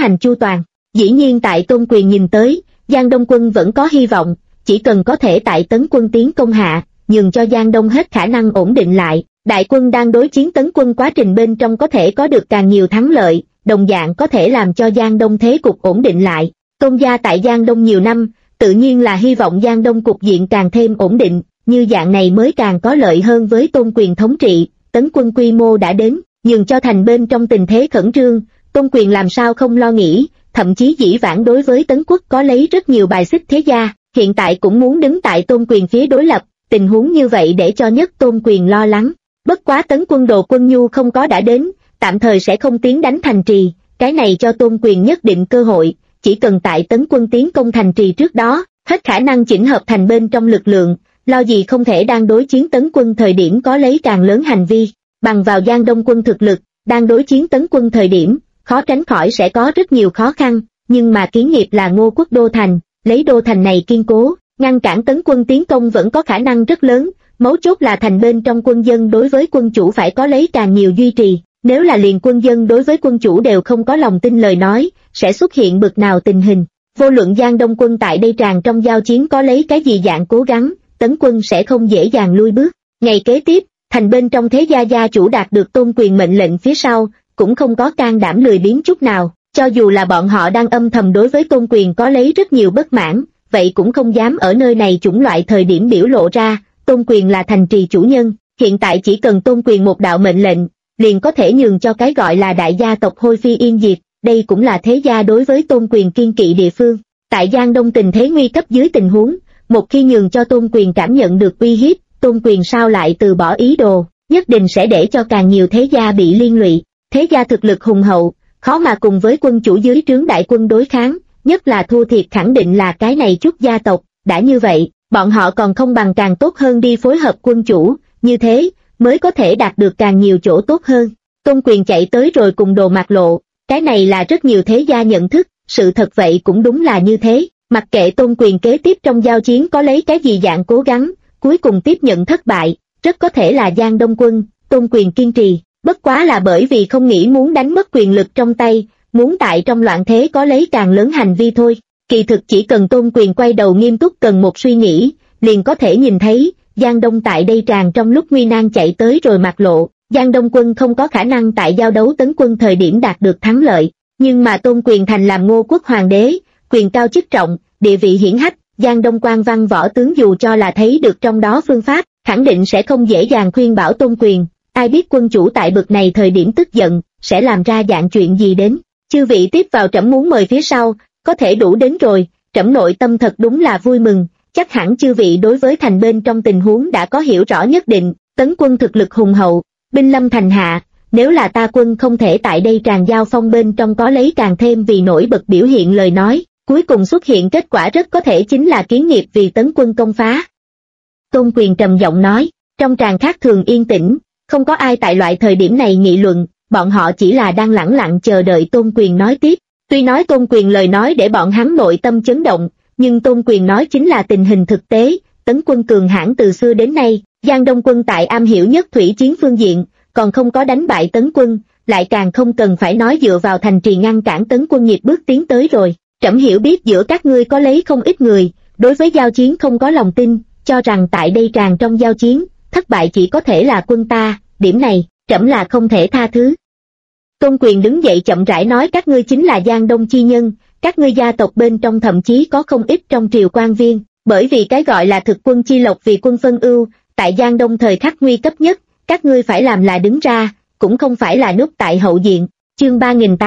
hành chu toàn. Dĩ nhiên tại Tôn Quyền nhìn tới, Giang Đông quân vẫn có hy vọng, chỉ cần có thể tại Tấn quân tiến công hạ, nhường cho Giang Đông hết khả năng ổn định lại, đại quân đang đối chiến Tấn quân quá trình bên trong có thể có được càng nhiều thắng lợi, đồng dạng có thể làm cho Giang Đông thế cục ổn định lại. Tôn gia tại Giang Đông nhiều năm, tự nhiên là hy vọng Giang Đông cục diện càng thêm ổn định, như dạng này mới càng có lợi hơn với Tôn Quyền thống trị. Tấn quân quy mô đã đến, nhường cho thành bên trong tình thế khẩn trương, Tôn Quyền làm sao không lo nghĩ, thậm chí dĩ vãng đối với Tấn quốc có lấy rất nhiều bài xích thế gia, hiện tại cũng muốn đứng tại Tôn Quyền phía đối lập, tình huống như vậy để cho nhất Tôn Quyền lo lắng. Bất quá Tấn quân Đồ Quân Nhu không có đã đến, tạm thời sẽ không tiến đánh thành trì, cái này cho Tôn Quyền nhất định cơ hội, chỉ cần tại Tấn quân tiến công thành trì trước đó, hết khả năng chỉnh hợp thành bên trong lực lượng, lo gì không thể đang đối chiến Tấn quân thời điểm có lấy càng lớn hành vi, bằng vào Giang Đông quân thực lực, đang đối chiến Tấn quân thời điểm, khó tránh khỏi sẽ có rất nhiều khó khăn, nhưng mà Kiến Nghiệp là Ngô quốc đô thành, lấy đô thành này kiên cố, ngăn cản Tấn quân tiến công vẫn có khả năng rất lớn, mấu chốt là thành bên trong quân dân đối với quân chủ phải có lấy càng nhiều duy trì, nếu là liền quân dân đối với quân chủ đều không có lòng tin lời nói, sẽ xuất hiện bực nào tình hình. Vô luận Giang Đông quân tại đây tràn trong giao chiến có lấy cái gì dạng cố gắng, Tấn quân sẽ không dễ dàng lui bước. Ngày kế tiếp, thành bên trong thế gia gia chủ đạt được Tôn Quyền mệnh lệnh phía sau, cũng không có can đảm lười biếng chút nào, cho dù là bọn họ đang âm thầm đối với Tôn Quyền có lấy rất nhiều bất mãn, vậy cũng không dám ở nơi này chủng loại thời điểm biểu lộ ra. Tôn Quyền là thành trì chủ nhân, hiện tại chỉ cần Tôn Quyền một đạo mệnh lệnh, liền có thể nhường cho cái gọi là đại gia tộc hôi phi yên diệt, đây cũng là thế gia đối với Tôn Quyền kiên kỵ địa phương. Tại Giang Đông tình thế nguy cấp dưới tình huống, một khi nhường cho Tôn Quyền cảm nhận được uy hiếp, Tôn Quyền sao lại từ bỏ ý đồ, nhất định sẽ để cho càng nhiều thế gia bị liên lụy. Thế gia thực lực hùng hậu, khó mà cùng với quân chủ dưới trướng đại quân đối kháng, nhất là thua thiệt khẳng định là cái này chút gia tộc, đã như vậy, bọn họ còn không bằng càng tốt hơn đi phối hợp quân chủ, như thế, mới có thể đạt được càng nhiều chỗ tốt hơn. Tôn Quyền chạy tới rồi cùng Đồ Mạc Lộ, cái này là rất nhiều thế gia nhận thức, sự thật vậy cũng đúng là như thế, mặc kệ Tôn Quyền kế tiếp trong giao chiến có lấy cái gì dạng cố gắng, cuối cùng tiếp nhận thất bại, rất có thể là Giang Đông quân, Tôn Quyền kiên trì, bất quá là bởi vì không nghĩ muốn đánh mất quyền lực trong tay, muốn tại trong loạn thế có lấy càng lớn hành vi thôi. Kỳ thực chỉ cần Tôn Quyền quay đầu nghiêm túc cần một suy nghĩ, liền có thể nhìn thấy, Giang Đông tại đây tràn trong lúc nguy nan chạy tới rồi Mạc Lộ, Giang Đông quân không có khả năng tại giao đấu Tấn quân thời điểm đạt được thắng lợi, nhưng mà Tôn Quyền thành làm Ngô quốc hoàng đế, quyền cao chức trọng, địa vị hiển hách, Giang Đông quan văn võ tướng dù cho là thấy được trong đó phương pháp, khẳng định sẽ không dễ dàng khuyên bảo Tôn Quyền, ai biết quân chủ tại bực này thời điểm tức giận, sẽ làm ra dạng chuyện gì đến. Chư vị tiếp vào trẫm muốn mời phía sau, có thể đủ đến rồi, trẫm nội tâm thật đúng là vui mừng, chắc hẳn chư vị đối với thành bên trong tình huống đã có hiểu rõ nhất định, Tấn quân thực lực hùng hậu, binh lâm thành hạ, nếu là ta quân không thể tại đây tràn giao phong bên trong có lấy càng thêm vì nổi bật biểu hiện lời nói, cuối cùng xuất hiện kết quả rất có thể chính là Kiến Nghiệp vì Tấn quân công phá. Tôn Quyền trầm giọng nói, trong tràng khác thường yên tĩnh, không có ai tại loại thời điểm này nghị luận, bọn họ chỉ là đang lẳng lặng chờ đợi Tôn Quyền nói tiếp. Tuy nói Tôn Quyền lời nói để bọn hắn nội tâm chấn động, nhưng Tôn Quyền nói chính là tình hình thực tế, Tấn quân cường hãn từ xưa đến nay, Giang Đông quân tại am hiểu nhất thủy chiến phương diện, còn không có đánh bại Tấn quân, lại càng không cần phải nói dựa vào thành trì ngăn cản Tấn quân nhịp bước tiến tới rồi. Trẫm hiểu biết giữa các ngươi có lấy không ít người, đối với giao chiến không có lòng tin, cho rằng tại đây tràn trong giao chiến, thất bại chỉ có thể là quân ta, điểm này, trẫm là không thể tha thứ. Tôn Quyền đứng dậy chậm rãi nói các ngươi chính là Giang Đông chi nhân, các ngươi gia tộc bên trong thậm chí có không ít trong triều quan viên, bởi vì cái gọi là thực quân chi lộc vì quân phân ưu, tại Giang Đông thời khắc nguy cấp nhất, các ngươi phải làm là đứng ra, cũng không phải là núp tại hậu diện. Chương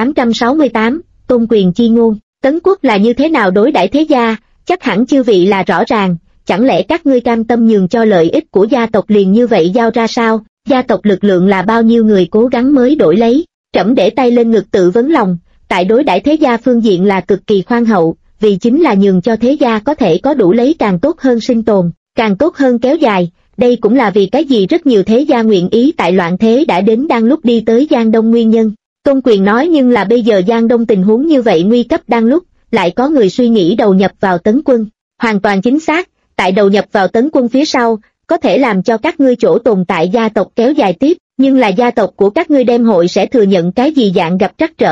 3868, Tôn Quyền chi ngôn, Tấn quốc là như thế nào đối đãi thế gia, chắc hẳn chư vị là rõ ràng, chẳng lẽ các ngươi cam tâm nhường cho lợi ích của gia tộc liền như vậy giao ra sao? Gia tộc lực lượng là bao nhiêu người cố gắng mới đổi lấy? Trẫm để tay lên ngực tự vấn lòng, tại đối đãi thế gia phương diện là cực kỳ khoan hậu, vì chính là nhường cho thế gia có thể có đủ lấy càng tốt hơn sinh tồn, càng tốt hơn kéo dài. Đây cũng là vì cái gì rất nhiều thế gia nguyện ý tại loạn thế đã đến đang lúc đi tới Giang Đông nguyên nhân. Tôn Quyền nói nhưng là bây giờ Giang Đông tình huống như vậy nguy cấp đang lúc, lại có người suy nghĩ đầu nhập vào Tấn quân. Hoàn toàn chính xác, tại đầu nhập vào Tấn quân phía sau, có thể làm cho các ngươi chỗ tồn tại gia tộc kéo dài tiếp, nhưng là gia tộc của các ngươi đem hội sẽ thừa nhận cái gì dạng gặp trắc trở,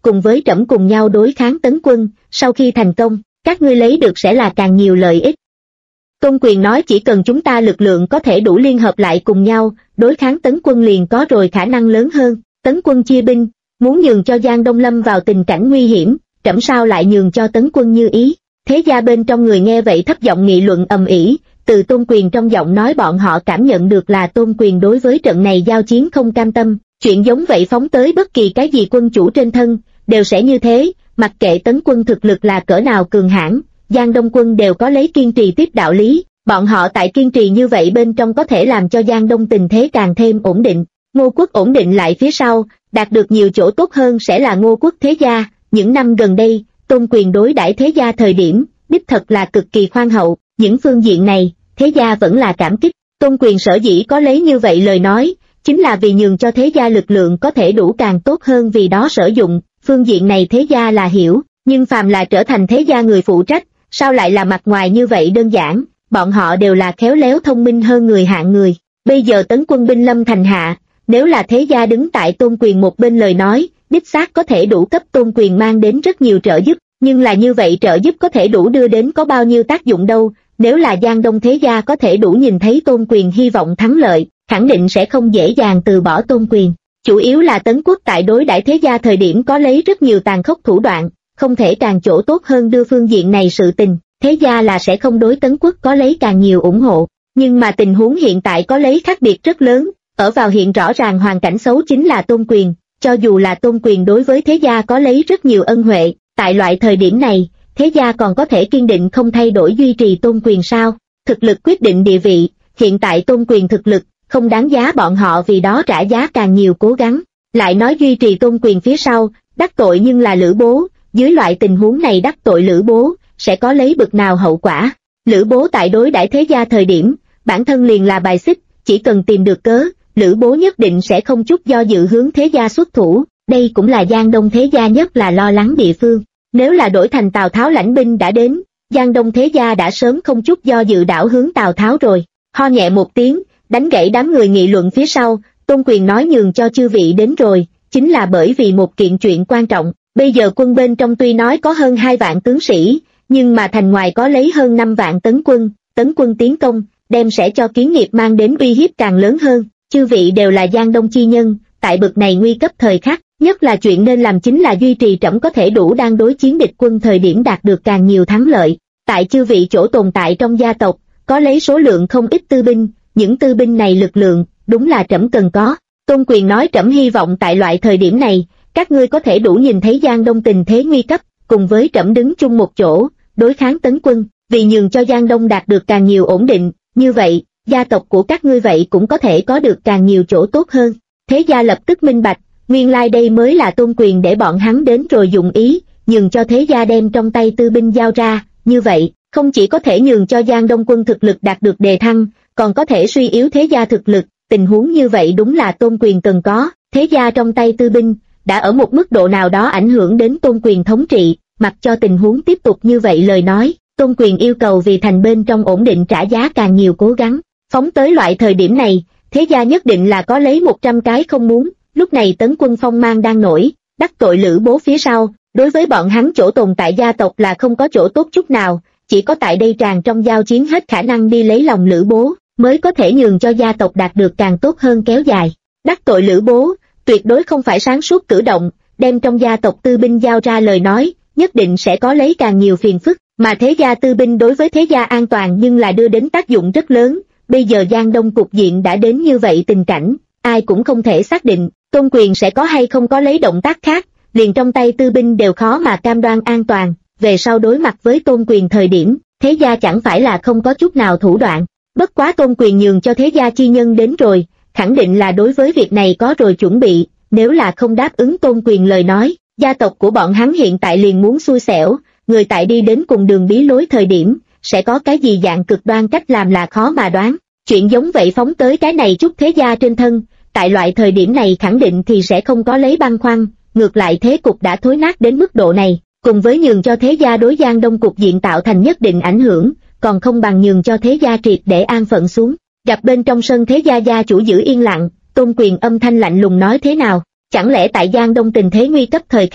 cùng với trẫm cùng nhau đối kháng Tấn quân, sau khi thành công, các ngươi lấy được sẽ là càng nhiều lợi ích. Tôn Quyền nói chỉ cần chúng ta lực lượng có thể đủ liên hợp lại cùng nhau, đối kháng Tấn quân liền có rồi khả năng lớn hơn. Tấn quân chia binh, muốn nhường cho Giang Đông lâm vào tình cảnh nguy hiểm, trẫm sao lại nhường cho Tấn quân như ý. Thế gia bên trong người nghe vậy thấp giọng nghị luận ầm ĩ, từ Tôn Quyền trong giọng nói bọn họ cảm nhận được là Tôn Quyền đối với trận này giao chiến không cam tâm, chuyện giống vậy phóng tới bất kỳ cái gì quân chủ trên thân, đều sẽ như thế, mặc kệ Tấn quân thực lực là cỡ nào cường hãn, Giang Đông quân đều có lấy kiên trì tiếp đạo lý, bọn họ tại kiên trì như vậy bên trong có thể làm cho Giang Đông tình thế càng thêm ổn định. Ngô quốc ổn định lại phía sau, đạt được nhiều chỗ tốt hơn sẽ là Ngô quốc thế gia. Những năm gần đây, Tôn Quyền đối đãi thế gia thời điểm, đích thật là cực kỳ khoan hậu, những phương diện này, thế gia vẫn là cảm kích. Tôn Quyền sở dĩ có lấy như vậy lời nói, chính là vì nhường cho thế gia lực lượng có thể đủ càng tốt hơn vì đó sử dụng, phương diện này thế gia là hiểu, nhưng phàm là trở thành thế gia người phụ trách, sao lại là mặt ngoài như vậy đơn giản, bọn họ đều là khéo léo thông minh hơn người hạng người. Bây giờ Tấn quân binh lâm thành hạ, nếu là thế gia đứng tại Tôn Quyền một bên lời nói, đích xác có thể đủ cấp Tôn Quyền mang đến rất nhiều trợ giúp, nhưng là như vậy trợ giúp có thể đủ đưa đến có bao nhiêu tác dụng đâu, nếu là Giang Đông thế gia có thể đủ nhìn thấy Tôn Quyền hy vọng thắng lợi, khẳng định sẽ không dễ dàng từ bỏ Tôn Quyền. Chủ yếu là Tấn quốc tại đối đãi thế gia thời điểm có lấy rất nhiều tàn khốc thủ đoạn, không thể càng chỗ tốt hơn đưa phương diện này sự tình, thế gia là sẽ không đối Tấn quốc có lấy càng nhiều ủng hộ, nhưng mà tình huống hiện tại có lấy khác biệt rất lớn, ở vào hiện rõ ràng hoàn cảnh xấu chính là Tôn Quyền, cho dù là Tôn Quyền đối với thế gia có lấy rất nhiều ân huệ, tại loại thời điểm này, thế gia còn có thể kiên định không thay đổi duy trì Tôn Quyền sao? Thực lực quyết định địa vị, hiện tại Tôn Quyền thực lực, không đáng giá bọn họ vì đó trả giá càng nhiều cố gắng. Lại nói duy trì Tôn Quyền phía sau, đắc tội nhưng là Lữ Bố, dưới loại tình huống này đắc tội Lữ Bố, sẽ có lấy bực nào hậu quả? Lữ Bố tại đối đãi thế gia thời điểm, bản thân liền là bài xích, chỉ cần tìm được cớ, Lữ Bố nhất định sẽ không chút do dự hướng thế gia xuất thủ, đây cũng là Giang Đông thế gia nhất là lo lắng địa phương. Nếu là đổi thành Tào Tháo lãnh binh đã đến, Giang Đông thế gia đã sớm không chút do dự đảo hướng Tào Tháo rồi. Ho nhẹ một tiếng, đánh gãy đám người nghị luận phía sau, Tôn Quyền nói nhường cho chư vị đến rồi, chính là bởi vì một kiện chuyện quan trọng. Bây giờ quân bên trong tuy nói có hơn 2 vạn tướng sĩ, nhưng mà thành ngoài có lấy hơn 5 vạn tấn quân tiến công, đem sẽ cho Kiến Nghiệp mang đến uy hiếp càng lớn hơn. Chư vị đều là Giang Đông chi nhân, tại bực này nguy cấp thời khắc, nhất là chuyện nên làm chính là duy trì trẫm có thể đủ đang đối chiến địch quân thời điểm đạt được càng nhiều thắng lợi. Tại chư vị chỗ tồn tại trong gia tộc, có lấy số lượng không ít tư binh, những tư binh này lực lượng, đúng là trẫm cần có. Tôn Quyền nói trẫm hy vọng tại loại thời điểm này, các ngươi có thể đủ nhìn thấy Giang Đông tình thế nguy cấp, cùng với trẫm đứng chung một chỗ, đối kháng Tấn quân, vì nhường cho Giang Đông đạt được càng nhiều ổn định, như vậy, gia tộc của các ngươi vậy cũng có thể có được càng nhiều chỗ tốt hơn. Thế gia lập tức minh bạch, nguyên lai đây mới là Tôn Quyền để bọn hắn đến rồi dụng ý, nhường cho thế gia đem trong tay tư binh giao ra, như vậy, không chỉ có thể nhường cho Giang Đông quân thực lực đạt được đề thăng, còn có thể suy yếu thế gia thực lực, tình huống như vậy đúng là Tôn Quyền cần có. Thế gia trong tay tư binh, đã ở một mức độ nào đó ảnh hưởng đến Tôn Quyền thống trị, mặc cho tình huống tiếp tục như vậy lời nói, Tôn Quyền yêu cầu vì thành bên trong ổn định trả giá càng nhiều cố gắng. Phóng tới loại thời điểm này, thế gia nhất định là có lấy 100 cái không muốn. Lúc này Tấn quân phong mang đang nổi, đắc tội Lữ Bố phía sau, đối với bọn hắn chỗ tồn tại gia tộc là không có chỗ tốt chút nào, chỉ có tại đây tràn trong giao chiến hết khả năng đi lấy lòng Lữ Bố, mới có thể nhường cho gia tộc đạt được càng tốt hơn kéo dài. Đắc tội Lữ Bố, tuyệt đối không phải sáng suốt cử động, đem trong gia tộc tư binh giao ra lời nói, nhất định sẽ có lấy càng nhiều phiền phức, mà thế gia tư binh đối với thế gia an toàn nhưng là đưa đến tác dụng rất lớn. Bây giờ Giang Đông cục diện đã đến như vậy tình cảnh, ai cũng không thể xác định, Tôn Quyền sẽ có hay không có lấy động tác khác, liền trong tay tư binh đều khó mà cam đoan an toàn, về sau đối mặt với Tôn Quyền thời điểm, thế gia chẳng phải là không có chút nào thủ đoạn. Bất quá Tôn Quyền nhường cho thế gia chi nhân đến rồi, khẳng định là đối với việc này có rồi chuẩn bị, nếu là không đáp ứng Tôn Quyền lời nói, gia tộc của bọn hắn hiện tại liền muốn xui xẻo, người tại đi đến cùng đường bí lối thời điểm, sẽ có cái gì dạng cực đoan cách làm là khó mà đoán. Chuyện giống vậy phóng tới cái này chút thế gia trên thân, tại loại thời điểm này khẳng định thì sẽ không có lấy băn khoăn, ngược lại thế cục đã thối nát đến mức độ này, cùng với nhường cho thế gia đối Giang Đông cục diện tạo thành nhất định ảnh hưởng, còn không bằng nhường cho thế gia triệt để an phận xuống. Gặp bên trong sân thế gia gia chủ giữ yên lặng, Tôn Quyền âm thanh lạnh lùng nói thế nào, chẳng lẽ tại Giang Đông tình thế nguy cấp thời khắc,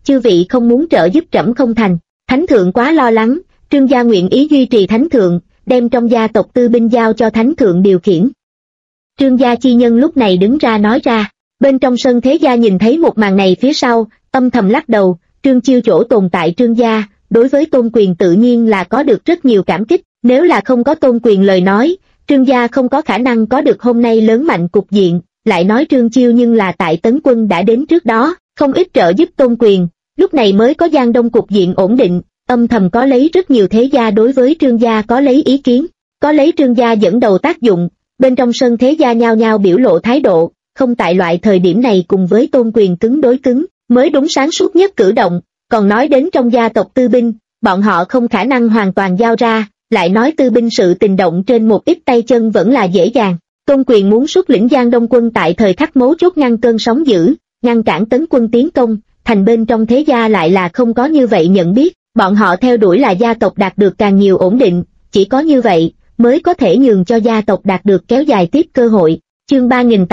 chư vị không muốn trợ giúp trẫm không thành. Thánh thượng quá lo lắng, Trương gia nguyện ý duy trì thánh thượng, đem trong gia tộc tư binh giao cho thánh thượng điều khiển. Trương gia chi nhân lúc này đứng ra nói ra. Bên trong sân thế gia nhìn thấy một màn này phía sau, âm thầm lắc đầu. Trương Chiêu chỗ tồn tại Trương gia, đối với Tôn Quyền tự nhiên là có được rất nhiều cảm kích. Nếu là không có Tôn Quyền lời nói, Trương gia không có khả năng có được hôm nay lớn mạnh cục diện. Lại nói Trương Chiêu nhưng là tại Tấn Quân đã đến trước đó, không ít trợ giúp Tôn Quyền, lúc này mới có Giang Đông cục diện ổn định. Âm thầm có lấy rất nhiều thế gia đối với Trương gia có lấy ý kiến, có lấy Trương gia dẫn đầu tác dụng. Bên trong sân thế gia nhao nhao biểu lộ thái độ, không tại loại thời điểm này cùng với Tôn Quyền cứng đối cứng, mới đúng sáng suốt nhất cử động. Còn nói đến trong gia tộc tư binh, bọn họ không khả năng hoàn toàn giao ra, lại nói tư binh sự tình động trên một ít tay chân vẫn là dễ dàng. Tôn Quyền muốn xuất lĩnh Giang Đông quân tại thời khắc mấu chốt ngăn cơn sóng dữ, ngăn cản Tấn Quân tiến công, thành bên trong thế gia lại là không có như vậy nhận biết, bọn họ theo đuổi là gia tộc đạt được càng nhiều ổn định, chỉ có như vậy mới có thể nhường cho gia tộc đạt được kéo dài tiếp cơ hội. Chương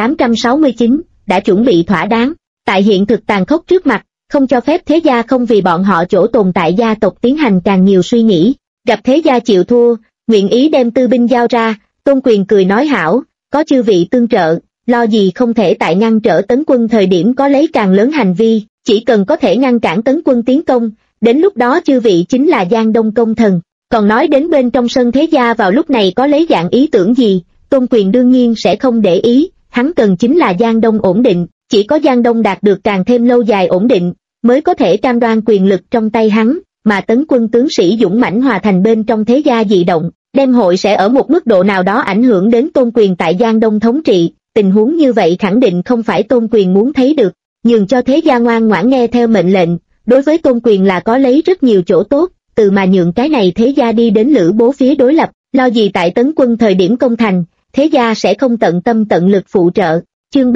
3869, đã chuẩn bị thỏa đáng, tại hiện thực tàn khốc trước mặt, không cho phép thế gia không vì bọn họ chỗ tồn tại gia tộc tiến hành càng nhiều suy nghĩ, gặp thế gia chịu thua, nguyện ý đem tư binh giao ra. Tôn Quyền cười nói hảo, có chư vị tương trợ, lo gì không thể tại ngăn trở Tấn Quân thời điểm có lấy càng lớn hành vi, chỉ cần có thể ngăn cản Tấn Quân tiến công, đến lúc đó chư vị chính là Giang Đông công thần. Còn nói đến bên trong sân thế gia vào lúc này có lấy dạng ý tưởng gì, Tôn Quyền đương nhiên sẽ không để ý, hắn cần chính là Giang Đông ổn định, chỉ có Giang Đông đạt được càng thêm lâu dài ổn định, mới có thể cam đoan quyền lực trong tay hắn, mà Tấn Quân tướng sĩ dũng mãnh hòa thành bên trong thế gia dị động, đem hội sẽ ở một mức độ nào đó ảnh hưởng đến Tôn Quyền tại Giang Đông thống trị. Tình huống như vậy khẳng định không phải Tôn Quyền muốn thấy được, nhường cho thế gia ngoan ngoãn nghe theo mệnh lệnh, đối với Tôn Quyền là có lấy rất nhiều chỗ tốt, từ mà nhượng cái này thế gia đi đến Lữ Bố phía đối lập, lo gì tại Tấn Quân thời điểm công thành, thế gia sẽ không tận tâm tận lực phụ trợ. Chương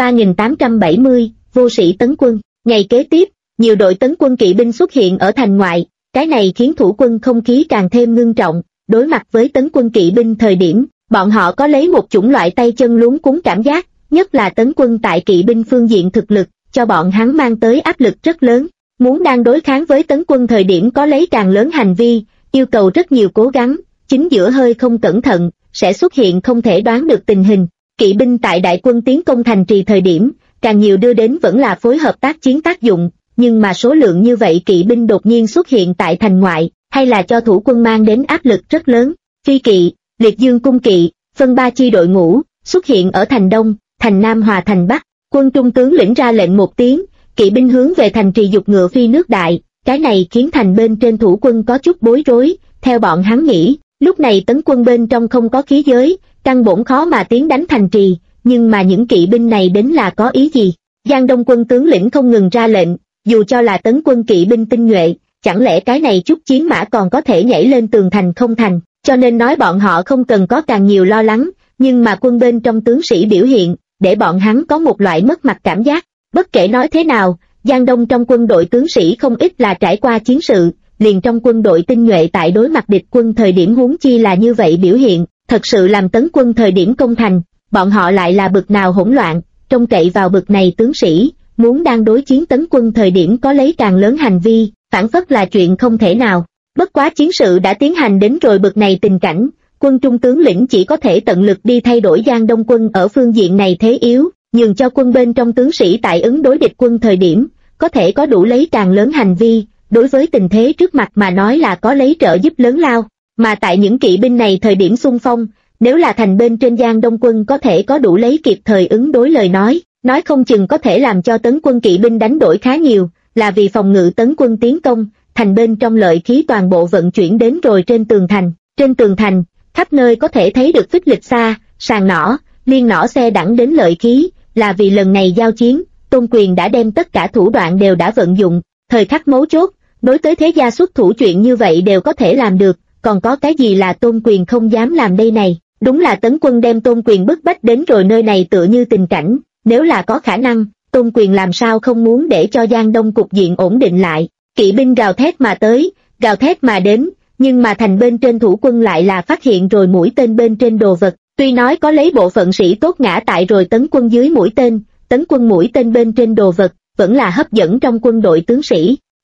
3870, vô sĩ Tấn Quân. Ngày kế tiếp, nhiều đội Tấn Quân kỵ binh xuất hiện ở thành ngoại, cái này khiến thủ quân không khí càng thêm ngưng trọng. Đối mặt với Tấn Quân kỵ binh thời điểm, bọn họ có lấy một chủng loại tay chân luống cuống cảm giác, nhất là Tấn Quân tại kỵ binh phương diện thực lực, cho bọn hắn mang tới áp lực rất lớn. Muốn đang đối kháng với Tấn Quân thời điểm có lấy càng lớn hành vi, yêu cầu rất nhiều cố gắng, chính giữa hơi không cẩn thận, sẽ xuất hiện không thể đoán được tình hình. Kỵ binh tại đại quân tiến công thành trì thời điểm, càng nhiều đưa đến vẫn là phối hợp tác chiến tác dụng, nhưng mà số lượng như vậy kỵ binh đột nhiên xuất hiện tại thành ngoại, hay là cho thủ quân mang đến áp lực rất lớn. Phi kỵ, liệt dương cung kỵ, phân ba chi đội ngũ, xuất hiện ở thành Đông, thành Nam hòa thành Bắc, quân trung tướng lĩnh ra lệnh một tiếng, kỵ binh hướng về thành trì dục ngựa phi nước đại, cái này khiến thành bên trên thủ quân có chút bối rối, theo bọn hắn nghĩ, lúc này Tấn Quân bên trong không có khí giới, căn bổn khó mà tiến đánh thành trì, nhưng mà những kỵ binh này đến là có ý gì? Giang Đông quân tướng lĩnh không ngừng ra lệnh, dù cho là Tấn Quân kỵ binh tinh nhuệ, chẳng lẽ cái này chút chiến mã còn có thể nhảy lên tường thành không thành, cho nên nói bọn họ không cần có càng nhiều lo lắng, nhưng mà quân bên trong tướng sĩ biểu hiện, để bọn hắn có một loại mất mặt cảm giác. Bất kể nói thế nào, Giang Đông trong quân đội tướng sĩ không ít là trải qua chiến sự, liền trong quân đội tinh nhuệ tại đối mặt địch quân thời điểm huống chi là như vậy biểu hiện, thật sự làm Tấn Quân thời điểm công thành, bọn họ lại là bực nào hỗn loạn, trông cậy vào bực này tướng sĩ, muốn đang đối chiến Tấn Quân thời điểm có lấy càng lớn hành vi, phản phất là chuyện không thể nào. Bất quá chiến sự đã tiến hành đến rồi bực này tình cảnh, quân trung tướng lĩnh chỉ có thể tận lực đi thay đổi Giang Đông quân ở phương diện này thế yếu, nhường cho quân bên trong tướng sĩ tại ứng đối địch quân thời điểm, có thể có đủ lấy càng lớn hành vi, đối với tình thế trước mặt mà nói là có lấy trợ giúp lớn lao, mà tại những kỵ binh này thời điểm xung phong, nếu là thành bên trên Giang Đông quân có thể có đủ lấy kịp thời ứng đối lời nói không chừng có thể làm cho Tấn Quân kỵ binh đánh đổi khá nhiều, là vì phòng ngự Tấn Quân tiến công, thành bên trong lợi khí toàn bộ vận chuyển đến rồi trên tường thành, khắp nơi có thể thấy được phích lịch xa, sàn nỏ, liên nỏ xe đẳng đến lợi khí, là vì lần này giao chiến, Tôn Quyền đã đem tất cả thủ đoạn đều đã vận dụng, thời khắc mấu chốt, đối tới thế gia xuất thủ chuyện như vậy đều có thể làm được, còn có cái gì là Tôn Quyền không dám làm đây này, đúng là Tấn Quân đem Tôn Quyền bức bách đến rồi nơi này tựa như tình cảnh, nếu là có khả năng, Tôn Quyền làm sao không muốn để cho Giang Đông cục diện ổn định lại. Kỵ binh gào thét mà tới, gào thét mà đến, nhưng mà thành bên trên thủ quân lại là phát hiện rồi mũi tên bên trên đồ vật, tuy nói có lấy bộ phận sĩ tốt ngã tại rồi Tấn Quân dưới mũi tên, Tấn Quân mũi tên bên trên đồ vật, vẫn là hấp dẫn trong quân đội tướng sĩ.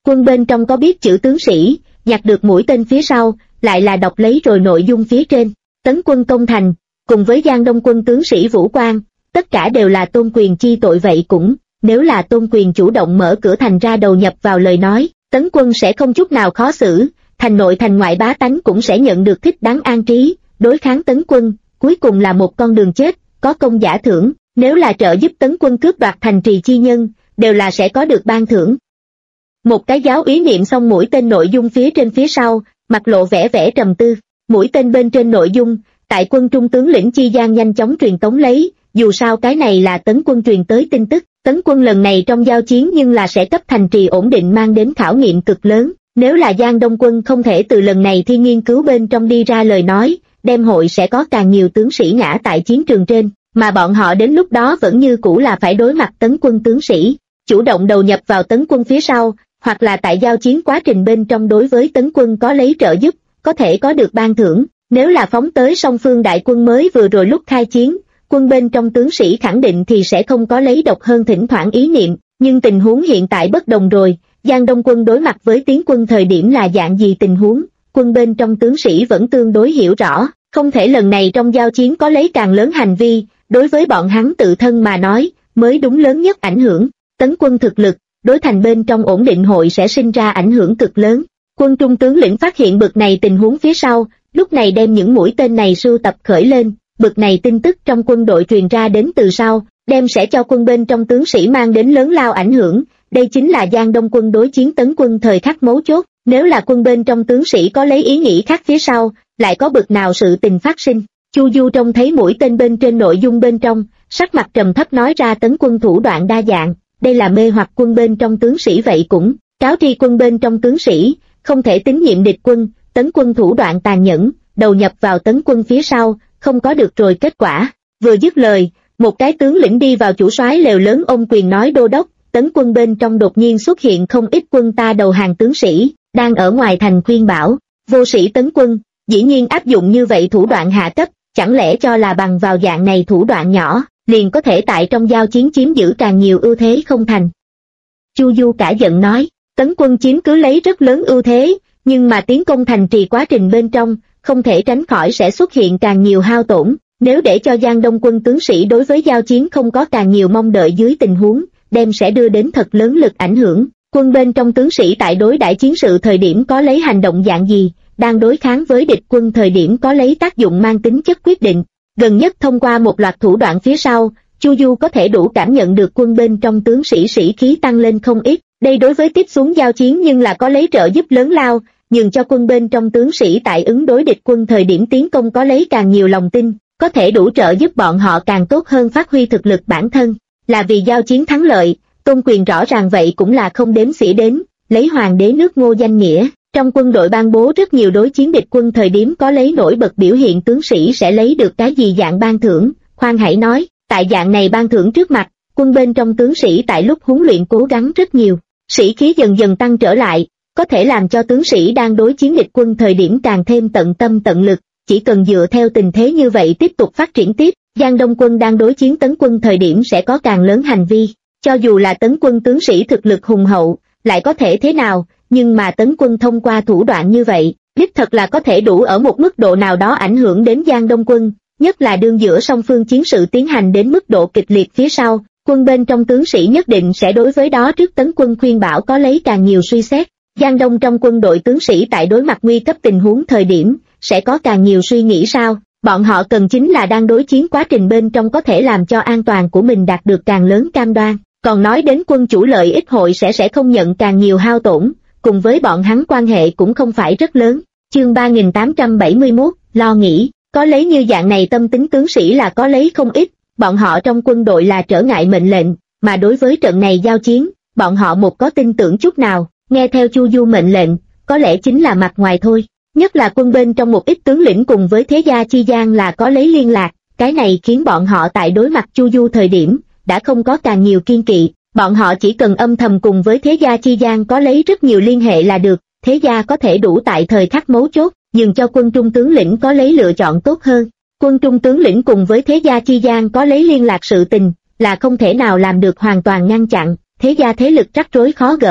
Quân bên trong có biết chữ tướng sĩ, nhặt được mũi tên phía sau, lại là đọc lấy rồi nội dung phía trên. Tấn quân công thành, cùng với Giang Đông quân tướng sĩ Vũ Quang, tất cả đều là Tôn Quyền chi tội vậy cũng, nếu là Tôn Quyền chủ động mở cửa thành ra đầu nhập vào lời nói, Tấn quân sẽ không chút nào khó xử, thành nội thành ngoại bá tánh cũng sẽ nhận được thích đáng an trí, đối kháng Tấn quân, cuối cùng là một con đường chết, có công giả thưởng, nếu là trợ giúp Tấn quân cướp đoạt thành trì chi nhân, đều là sẽ có được ban thưởng. Một cái giáo úy niệm xong mũi tên nội dung phía trên phía sau, mặt lộ vẻ vẻ trầm tư, mũi tên bên trên nội dung, tại quân trung tướng lĩnh Chi Giang nhanh chóng truyền tống lấy, dù sao cái này là Tấn quân truyền tới tin tức, Tấn quân lần này trong giao chiến nhưng là sẽ cấp thành trì ổn định mang đến khảo nghiệm cực lớn, nếu là Giang Đông quân không thể từ lần này thi nghiên cứu bên trong đi ra lời nói, đem hội sẽ có càng nhiều tướng sĩ ngã tại chiến trường trên, mà bọn họ đến lúc đó vẫn như cũ là phải đối mặt Tấn quân tướng sĩ, chủ động đầu nhập vào Tấn quân phía sau, hoặc là tại giao chiến quá trình bên trong đối với Tấn quân có lấy trợ giúp, có thể có được ban thưởng, nếu là phóng tới song phương đại quân mới vừa rồi lúc khai chiến, quân bên trong tướng sĩ khẳng định thì sẽ không có lấy độc hơn thỉnh thoảng ý niệm, nhưng tình huống hiện tại bất đồng rồi, Giang Đông quân đối mặt với Tiến quân thời điểm là dạng gì tình huống, quân bên trong tướng sĩ vẫn tương đối hiểu rõ, không thể lần này trong giao chiến có lấy càng lớn hành vi, đối với bọn hắn tự thân mà nói, mới đúng lớn nhất ảnh hưởng, Tấn quân thực lực, đối thành bên trong ổn định hội sẽ sinh ra ảnh hưởng cực lớn. Quân trung tướng lĩnh phát hiện bực này tình huống phía sau, lúc này đem những mũi tên này sưu tập khởi lên, bực này tin tức trong quân đội truyền ra đến từ sau, đem sẽ cho quân bên trong tướng sĩ mang đến lớn lao ảnh hưởng, đây chính là Giang Đông quân đối chiến Tấn quân thời khắc mấu chốt, nếu là quân bên trong tướng sĩ có lấy ý nghĩ khác phía sau, lại có bực nào sự tình phát sinh. Chu Du trông thấy mũi tên bên trên nội dung bên trong, sắc mặt trầm thấp nói ra Tấn quân thủ đoạn đa dạng, đây là mê hoặc quân bên trong tướng sĩ vậy cũng, cáo tri quân bên trong tướng sĩ, không thể tín nhiệm địch quân, Tấn quân thủ đoạn tàn nhẫn, đầu nhập vào Tấn quân phía sau, không có được rồi kết quả. Vừa dứt lời, một cái tướng lĩnh đi vào chủ soái lều lớn ôm quyền nói đô đốc, Tấn quân bên trong đột nhiên xuất hiện không ít quân ta đầu hàng tướng sĩ, đang ở ngoài thành khuyên bảo, vô sĩ Tấn quân, dĩ nhiên áp dụng như vậy thủ đoạn hạ cấp, chẳng lẽ cho là bằng vào dạng này thủ đoạn nhỏ, liền có thể tại trong giao chiến chiếm giữ càng nhiều ưu thế không thành. Chu Du cả giận nói, Tấn quân chiếm cứ lấy rất lớn ưu thế, nhưng mà tiến công thành trì quá trình bên trong, không thể tránh khỏi sẽ xuất hiện càng nhiều hao tổn, nếu để cho Giang Đông quân tướng sĩ đối với giao chiến không có càng nhiều mong đợi dưới tình huống, đem sẽ đưa đến thật lớn lực ảnh hưởng. Quân bên trong tướng sĩ tại đối đãi chiến sự thời điểm có lấy hành động dạng gì, đang đối kháng với địch quân thời điểm có lấy tác dụng mang tính chất quyết định. Gần nhất thông qua một loạt thủ đoạn phía sau, Chu Du có thể đủ cảm nhận được quân bên trong tướng sĩ sĩ khí tăng lên không ít, đây đối với tiếp xuống giao chiến nhưng là có lấy trợ giúp lớn lao, nhường cho quân bên trong tướng sĩ tại ứng đối địch quân thời điểm tiến công có lấy càng nhiều lòng tin, có thể đủ trợ giúp bọn họ càng tốt hơn phát huy thực lực bản thân, là vì giao chiến thắng lợi, Tôn Quyền rõ ràng vậy cũng là không đếm xỉa đến, lấy hoàng đế nước Ngô danh nghĩa, trong quân đội ban bố rất nhiều đối chiến địch quân thời điểm có lấy nổi bật biểu hiện tướng sĩ sẽ lấy được cái gì dạng ban thưởng, khoan hãy nói, tại dạng này ban thưởng trước mặt, quân bên trong tướng sĩ tại lúc huấn luyện cố gắng rất nhiều, sĩ khí dần dần tăng trở lại, có thể làm cho tướng sĩ đang đối chiến địch quân thời điểm càng thêm tận tâm tận lực, chỉ cần dựa theo tình thế như vậy tiếp tục phát triển tiếp, Giang Đông quân đang đối chiến Tấn quân thời điểm sẽ có càng lớn hành vi, cho dù là Tấn quân tướng sĩ thực lực hùng hậu, lại có thể thế nào, nhưng mà Tấn quân thông qua thủ đoạn như vậy, đích thật là có thể đủ ở một mức độ nào đó ảnh hưởng đến Giang Đông quân, nhất là đương giữa song phương chiến sự tiến hành đến mức độ kịch liệt phía sau, quân bên trong tướng sĩ nhất định sẽ đối với đó trước Tấn quân khuyên bảo có lấy càng nhiều suy xét. Giang Đông trong quân đội tướng sĩ tại đối mặt nguy cấp tình huống thời điểm, sẽ có càng nhiều suy nghĩ sao, bọn họ cần chính là đang đối chiến quá trình bên trong có thể làm cho an toàn của mình đạt được càng lớn cam đoan, còn nói đến quân chủ lợi ích hội sẽ không nhận càng nhiều hao tổn, cùng với bọn hắn quan hệ cũng không phải rất lớn. Chương 3871, lo nghĩ, có lấy như dạng này tâm tính tướng sĩ là có lấy không ít, bọn họ trong quân đội là trở ngại mệnh lệnh, mà đối với trận này giao chiến, bọn họ một có tin tưởng chút nào, nghe theo Chu Du mệnh lệnh, có lẽ chính là mặt ngoài thôi. Nhất là quân bên trong một ít tướng lĩnh cùng với thế gia chi gian là có lấy liên lạc, cái này khiến bọn họ tại đối mặt Chu Du thời điểm, đã không có càng nhiều kiên kỵ, bọn họ chỉ cần âm thầm cùng với thế gia chi gian có lấy rất nhiều liên hệ là được, thế gia có thể đủ tại thời khắc mấu chốt, nhường cho quân trung tướng lĩnh có lấy lựa chọn tốt hơn. Quân trung tướng lĩnh cùng với thế gia chi gian có lấy liên lạc sự tình, là không thể nào làm được hoàn toàn ngăn chặn, thế gia thế lực rắc rối khó gỡ,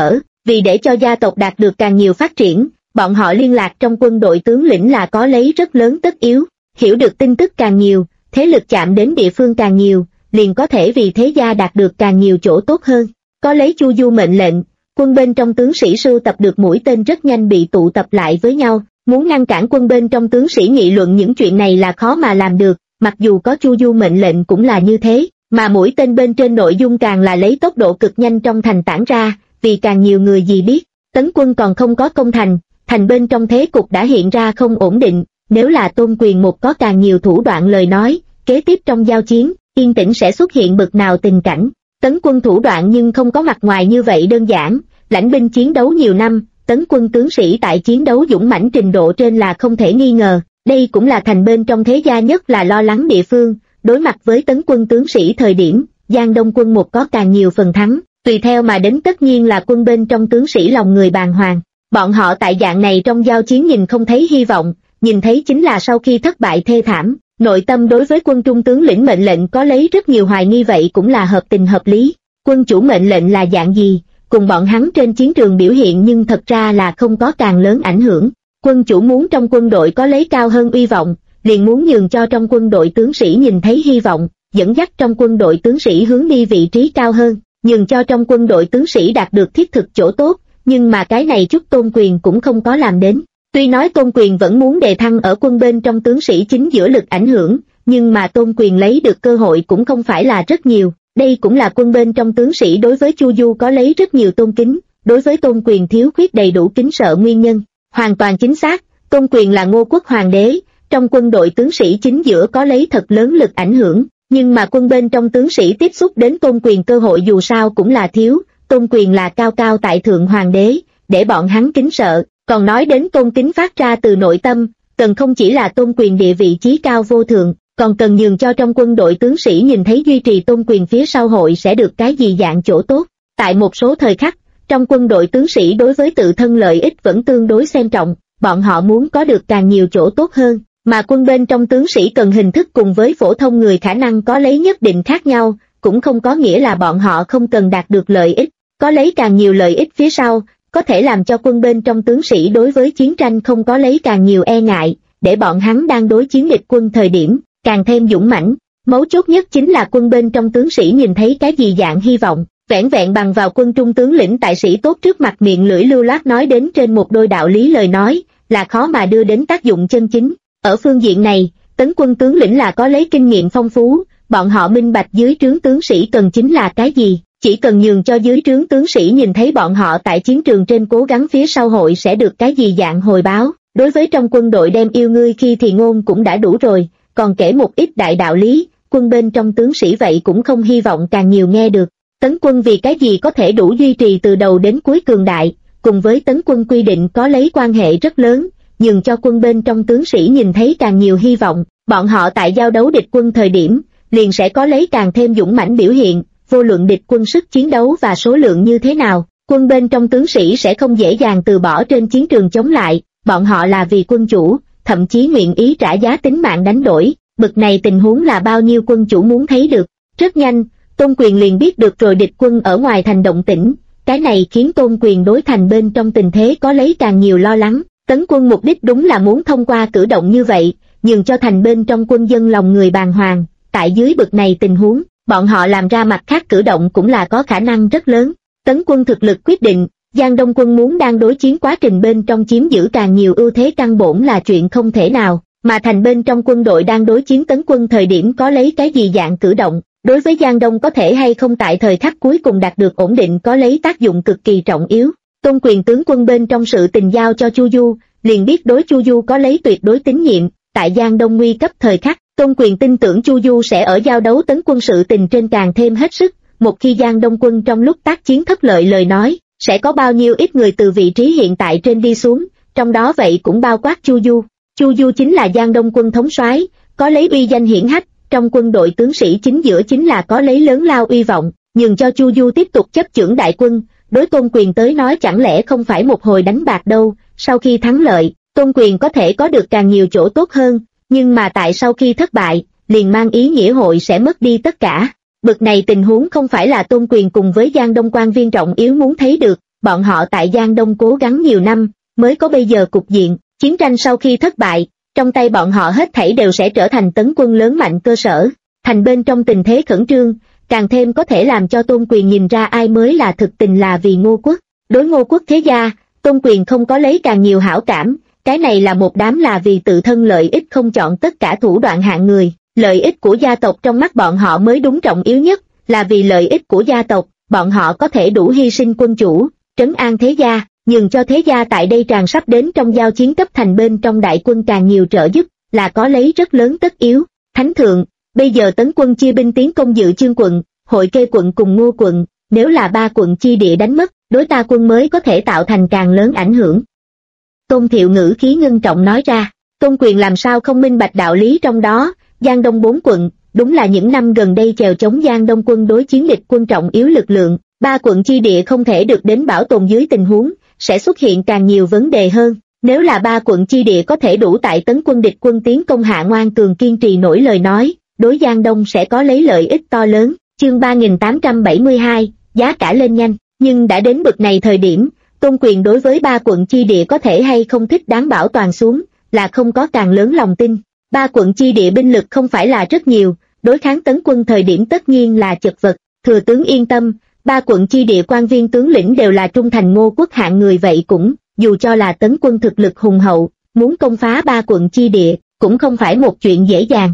Vì để cho gia tộc đạt được càng nhiều phát triển, bọn họ liên lạc trong quân đội tướng lĩnh là có lấy rất lớn tất yếu, hiểu được tin tức càng nhiều, thế lực chạm đến địa phương càng nhiều, liền có thể vì thế gia đạt được càng nhiều chỗ tốt hơn. Có lấy Chu Du mệnh lệnh, quân bên trong tướng sĩ sưu tập được mũi tên rất nhanh bị tụ tập lại với nhau, muốn ngăn cản quân bên trong tướng sĩ nghị luận những chuyện này là khó mà làm được, mặc dù có Chu Du mệnh lệnh cũng là như thế, mà mũi tên bên trên nội dung càng là lấy tốc độ cực nhanh trong thành tản ra, vì càng nhiều người gì biết, tấn quân còn không có công thành, thành bên trong thế cục đã hiện ra không ổn định, nếu là Tôn Quyền một có càng nhiều thủ đoạn lời nói, kế tiếp trong giao chiến, yên tĩnh sẽ xuất hiện bực nào tình cảnh. Tấn quân thủ đoạn nhưng không có mặt ngoài như vậy đơn giản, lãnh binh chiến đấu nhiều năm, tấn quân tướng sĩ tại chiến đấu dũng mãnh trình độ trên là không thể nghi ngờ, đây cũng là thành bên trong thế gia nhất là lo lắng địa phương, đối mặt với tấn quân tướng sĩ thời điểm, Giang Đông quân một có càng nhiều phần thắng, tùy theo mà đến tất nhiên là quân bên trong tướng sĩ lòng người bàng hoàng. Bọn họ tại dạng này trong giao chiến nhìn không thấy hy vọng, nhìn thấy chính là sau khi thất bại thê thảm, nội tâm đối với quân trung tướng lĩnh mệnh lệnh có lấy rất nhiều hoài nghi, vậy cũng là hợp tình hợp lý. Quân chủ mệnh lệnh là dạng gì, cùng bọn hắn trên chiến trường biểu hiện nhưng thật ra là không có càng lớn ảnh hưởng. Quân chủ muốn trong quân đội có lấy cao hơn uy vọng, liền muốn nhường cho trong quân đội tướng sĩ nhìn thấy hy vọng, dẫn dắt trong quân đội tướng sĩ hướng đi vị trí cao hơn, nhường cho trong quân đội tướng sĩ đạt được thiết thực chỗ tốt, nhưng mà cái này chút Tôn Quyền cũng không có làm đến. Tuy nói Tôn Quyền vẫn muốn đề thăng ở quân bên trong tướng sĩ chính giữa lực ảnh hưởng, nhưng mà Tôn Quyền lấy được cơ hội cũng không phải là rất nhiều, đây cũng là quân bên trong tướng sĩ đối với Chu Du có lấy rất nhiều tôn kính, đối với Tôn Quyền thiếu khuyết đầy đủ kính sợ nguyên nhân. Hoàn toàn chính xác, Tôn Quyền là Ngô quốc hoàng đế, trong quân đội tướng sĩ chính giữa có lấy thật lớn lực ảnh hưởng, nhưng mà quân bên trong tướng sĩ tiếp xúc đến Tôn Quyền cơ hội dù sao cũng là thiếu, Tôn Quyền là cao cao tại thượng hoàng đế, để bọn hắn kính sợ, còn nói đến tôn kính phát ra từ nội tâm, cần không chỉ là Tôn Quyền địa vị chí cao vô thượng, còn cần nhường cho trong quân đội tướng sĩ nhìn thấy duy trì Tôn Quyền phía sau hội sẽ được cái gì dạng chỗ tốt. Tại một số thời khắc, trong quân đội tướng sĩ đối với tự thân lợi ích vẫn tương đối xem trọng, bọn họ muốn có được càng nhiều chỗ tốt hơn, mà quân bên trong tướng sĩ cần hình thức cùng với phổ thông người khả năng có lấy nhất định khác nhau, cũng không có nghĩa là bọn họ không cần đạt được lợi ích, có lấy càng nhiều lợi ích phía sau, có thể làm cho quân bên trong tướng sĩ đối với chiến tranh không có lấy càng nhiều e ngại, để bọn hắn đang đối chiến địch quân thời điểm, càng thêm dũng mãnh. Mấu chốt nhất chính là quân bên trong tướng sĩ nhìn thấy cái gì dạng hy vọng, vẻn vẹn bằng vào quân trung tướng lĩnh tại sĩ tốt trước mặt miệng lưỡi lưu loát nói đến trên một đôi đạo lý lời nói, là khó mà đưa đến tác dụng chân chính. Ở phương diện này, tấn quân tướng lĩnh là có lấy kinh nghiệm phong phú, bọn họ minh bạch dưới trướng tướng sĩ cần chính là cái gì, chỉ cần nhường cho dưới trướng tướng sĩ nhìn thấy bọn họ tại chiến trường trên cố gắng phía sau hội sẽ được cái gì dạng hồi báo. Đối với trong quân đội đem yêu ngươi khi thì ngôn cũng đã đủ rồi, còn kể một ít đại đạo lý, quân bên trong tướng sĩ vậy cũng không hy vọng càng nhiều nghe được. Tấn quân vì cái gì có thể đủ duy trì từ đầu đến cuối cường đại, cùng với tấn quân quy định có lấy quan hệ rất lớn, nhường cho quân bên trong tướng sĩ nhìn thấy càng nhiều hy vọng, bọn họ tại giao đấu địch quân thời điểm, liền sẽ có lấy càng thêm dũng mãnh biểu hiện, vô luận địch quân sức chiến đấu và số lượng như thế nào, quân bên trong tướng sĩ sẽ không dễ dàng từ bỏ trên chiến trường chống lại, bọn họ là vì quân chủ, thậm chí nguyện ý trả giá tính mạng đánh đổi, bực này tình huống là bao nhiêu quân chủ muốn thấy được. Rất nhanh, Tôn Quyền liền biết được rồi địch quân ở ngoài thành động tĩnh, cái này khiến Tôn Quyền đối thành bên trong tình thế có lấy càng nhiều lo lắng. Tấn quân mục đích đúng là muốn thông qua cử động như vậy, nhường cho thành bên trong quân dân lòng người bàng hoàng, tại dưới bực này tình huống, bọn họ làm ra mặt khác cử động cũng là có khả năng rất lớn. Tấn quân thực lực quyết định, Giang Đông quân muốn đang đối chiến quá trình bên trong chiếm giữ càng nhiều ưu thế căn bổn là chuyện không thể nào, mà thành bên trong quân đội đang đối chiến tấn quân thời điểm có lấy cái gì dạng cử động, đối với Giang Đông có thể hay không tại thời khắc cuối cùng đạt được ổn định có lấy tác dụng cực kỳ trọng yếu. Tôn Quyền tướng quân bên trong sự tình giao cho Chu Du, liền biết đối Chu Du có lấy tuyệt đối tín nhiệm, tại Giang Đông nguy cấp thời khắc, Tôn Quyền tin tưởng Chu Du sẽ ở giao đấu tấn quân sự tình trên càng thêm hết sức, một khi Giang Đông quân trong lúc tác chiến thất lợi lời nói, sẽ có bao nhiêu ít người từ vị trí hiện tại trên đi xuống, trong đó vậy cũng bao quát Chu Du. Chu Du chính là Giang Đông quân thống soái, có lấy uy danh hiển hách, trong quân đội tướng sĩ chính giữa chính là có lấy lớn lao uy vọng, nhường cho Chu Du tiếp tục chấp chưởng đại quân, đối Tôn Quyền tới nói chẳng lẽ không phải một hồi đánh bạc đâu. Sau khi thắng lợi, Tôn Quyền có thể có được càng nhiều chỗ tốt hơn, nhưng mà tại sau khi thất bại, liền mang ý nghĩa hội sẽ mất đi tất cả. Bực này tình huống không phải là Tôn Quyền cùng với Giang Đông quan viên trọng yếu muốn thấy được, bọn họ tại Giang Đông cố gắng nhiều năm, mới có bây giờ cục diện. Chiến tranh sau khi thất bại, trong tay bọn họ hết thảy đều sẽ trở thành tấn quân lớn mạnh cơ sở. Thành bên trong tình thế khẩn trương, càng thêm có thể làm cho Tôn Quyền nhìn ra ai mới là thực tình là vì Ngô Quốc. Đối Ngô Quốc thế gia, Tôn Quyền không có lấy càng nhiều hảo cảm, cái này là một đám là vì tự thân lợi ích không chọn tất cả thủ đoạn hạng người. Lợi ích của gia tộc trong mắt bọn họ mới đúng trọng yếu nhất, là vì lợi ích của gia tộc, bọn họ có thể đủ hy sinh quân chủ, trấn an thế gia, nhường cho thế gia tại đây tràn sắp đến trong giao chiến cấp thành bên trong đại quân càng nhiều trợ giúp, là có lấy rất lớn tất yếu. Thánh thượng, bây giờ tấn quân chia binh tiến công Dự Chương quận, Hội Kê quận cùng Ngô quận, nếu là 3 quận chi địa đánh mất, đối ta quân mới có thể tạo thành càng lớn ảnh hưởng. Tôn Thiệu ngữ khí ngưng trọng nói ra. Tôn Quyền làm sao không minh bạch đạo lý trong đó. Giang Đông 4 quận, đúng là những năm gần đây chèo chống Giang Đông quân đối chiến địch quân trọng yếu lực lượng, 3 quận chi địa không thể được đến bảo tồn dưới tình huống, sẽ xuất hiện càng nhiều vấn đề hơn. Nếu là 3 quận chi địa có thể đủ tại tấn quân địch quân tiến công hạ ngoan cường kiên trì nổi lời nói, đối Giang Đông sẽ có lấy lợi ích to lớn. Chương 3872, giá cả lên nhanh, nhưng đã đến bực này thời điểm, Tôn Quyền đối với 3 quận chi địa có thể hay không thích đáng bảo toàn xuống, là không có càng lớn lòng tin. 3 quận chi địa binh lực không phải là rất nhiều, đối kháng tấn quân thời điểm tất nhiên là chật vật. Thừa tướng yên tâm, 3 quận chi địa quan viên tướng lĩnh đều là trung thành Ngô Quốc hạng người, vậy cũng, dù cho là tấn quân thực lực hùng hậu, muốn công phá 3 quận chi địa, cũng không phải một chuyện dễ dàng.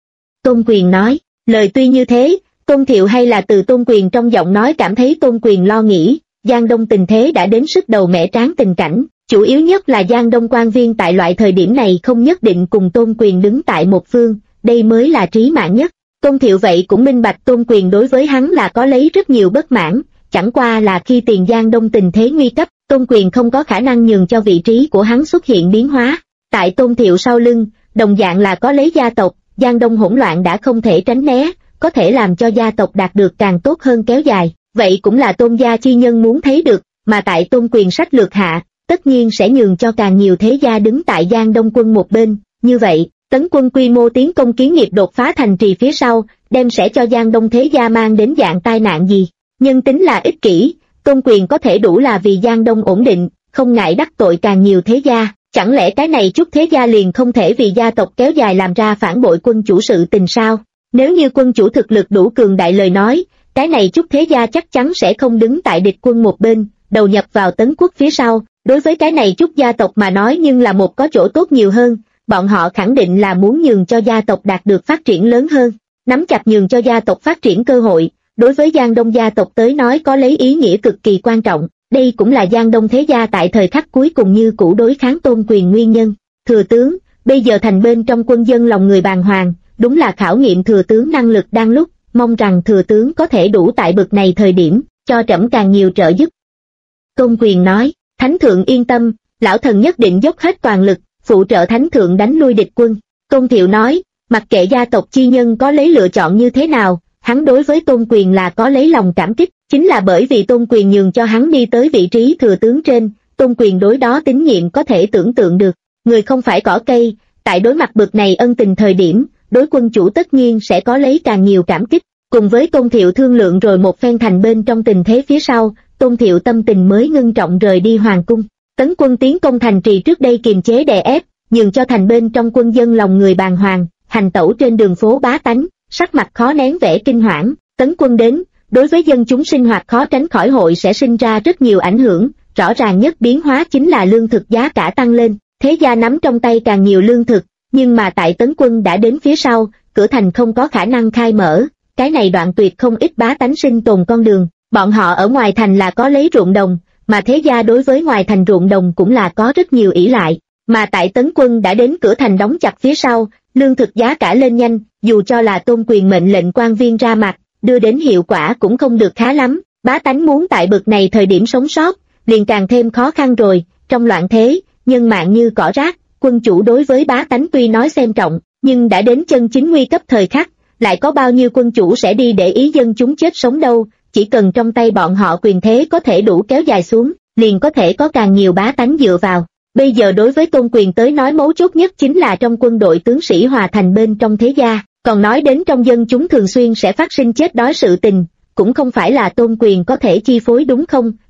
Tôn Quyền nói, lời tuy như thế, Tôn Thiệu hay là từ Tôn Quyền trong giọng nói cảm thấy Tôn Quyền lo nghĩ, Giang Đông tình thế đã đến sức đầu mẻ tráng tình cảnh, chủ yếu nhất là Giang Đông quan viên tại loại thời điểm này không nhất định cùng Tôn Quyền đứng tại một phương, đây mới là trí mạng nhất. Tôn Thiệu vậy cũng minh bạch Tôn Quyền đối với hắn là có lấy rất nhiều bất mãn, chẳng qua là khi tiền Giang Đông tình thế nguy cấp, Tôn Quyền không có khả năng nhường cho vị trí của hắn xuất hiện biến hóa. Tại Tôn Thiệu sau lưng, đồng dạng là có lấy gia tộc, Giang Đông hỗn loạn đã không thể tránh né, có thể làm cho gia tộc đạt được càng tốt hơn kéo dài, vậy cũng là Tôn gia chi nhân muốn thấy được, mà tại Tôn Quyền sách lược hạ, tất nhiên sẽ nhường cho càng nhiều thế gia đứng tại Giang Đông quân một bên, như vậy, tấn quân quy mô tiến công Kiến Nghiệp đột phá thành trì phía sau, đem sẽ cho Giang Đông thế gia mang đến dạng tai nạn gì. Nhân tính là ích kỷ, Tôn Quyền có thể đủ là vì Giang Đông ổn định, không ngại đắc tội càng nhiều thế gia, chẳng lẽ cái này chút thế gia liền không thể vì gia tộc kéo dài làm ra phản bội quân chủ sự tình sao? Nếu như quân chủ thực lực đủ cường đại lời nói, cái này chút thế gia chắc chắn sẽ không đứng tại địch quân một bên, đầu nhập vào tấn quốc phía sau, đối với cái này chút gia tộc mà nói nhưng là một có chỗ tốt nhiều hơn, bọn họ khẳng định là muốn nhường cho gia tộc đạt được phát triển lớn hơn, nắm chặt nhường cho gia tộc phát triển cơ hội, đối với Giang Đông gia tộc tới nói có lấy ý nghĩa cực kỳ quan trọng, đây cũng là Giang Đông thế gia tại thời khắc cuối cùng như cũ đối kháng Tôn Quyền nguyên nhân. Thừa tướng, bây giờ thành bên trong quân dân lòng người bàng hoàng, đúng là khảo nghiệm thừa tướng năng lực đang lúc, mong rằng thừa tướng có thể đủ tại bực này thời điểm, cho trẫm càng nhiều trợ giúp. Tôn Quyền nói, Thánh thượng yên tâm, lão thần nhất định dốc hết toàn lực, phụ trợ Thánh thượng đánh lui địch quân. Tôn Thiệu nói, mặc kệ gia tộc chi nhân có lấy lựa chọn như thế nào, hắn đối với Tôn Quyền là có lấy lòng cảm kích, chính là bởi vì Tôn Quyền nhường cho hắn đi tới vị trí thừa tướng trên, Tôn Quyền đối đó tín nhiệm có thể tưởng tượng được. Người không phải cỏ cây, tại đối mặt bực này ân tình thời điểm, đối quân chủ tất nhiên sẽ có lấy càng nhiều cảm kích. Cùng với Tôn Thiệu thương lượng rồi một phen thành bên trong tình thế phía sau, Tôn Thiệu tâm tình mới ngưng trọng rời đi hoàng cung. Tấn quân tiến công thành trì trước đây kiềm chế đè ép, nhường cho thành bên trong quân dân lòng người bàng hoàng, hành tẩu trên đường phố bá tánh, sắc mặt khó nén vẻ kinh hoảng. Tấn quân đến, đối với dân chúng sinh hoạt khó tránh khỏi hội sẽ sinh ra rất nhiều ảnh hưởng, rõ ràng nhất biến hóa chính là lương thực giá cả tăng lên, thế gia nắm trong tay càng nhiều lương thực, nhưng mà tại tấn quân đã đến phía sau, cửa thành không có khả năng khai mở, cái này đoạn tuyệt không ít bá tánh sinh tồn con đường. Bọn họ ở ngoài thành là có lấy ruộng đồng, mà thế gia đối với ngoài thành ruộng đồng cũng là có rất nhiều ỷ lại, mà tại tấn quân đã đến cửa thành đóng chặt phía sau, lương thực giá cả lên nhanh, dù cho là Tôn Quyền mệnh lệnh quan viên ra mặt, đưa đến hiệu quả cũng không được khá lắm, bá tánh muốn tại bực này thời điểm sống sót, liền càng thêm khó khăn rồi. Trong loạn thế, nhân mạng như cỏ rác, quân chủ đối với bá tánh tuy nói xem trọng, nhưng đã đến chân chính nguy cấp thời khắc, lại có bao nhiêu quân chủ sẽ đi để ý dân chúng chết sống đâu. Chỉ cần trong tay bọn họ quyền thế có thể đủ kéo dài xuống, liền có thể có càng nhiều bá tánh dựa vào. Bây giờ đối với Tôn Quyền tới nói mấu chốt nhất chính là trong quân đội tướng sĩ hòa thành bên trong thế gia, còn nói đến trong dân chúng thường xuyên sẽ phát sinh chết đói sự tình, cũng không phải là Tôn Quyền có thể chi phối đúng không?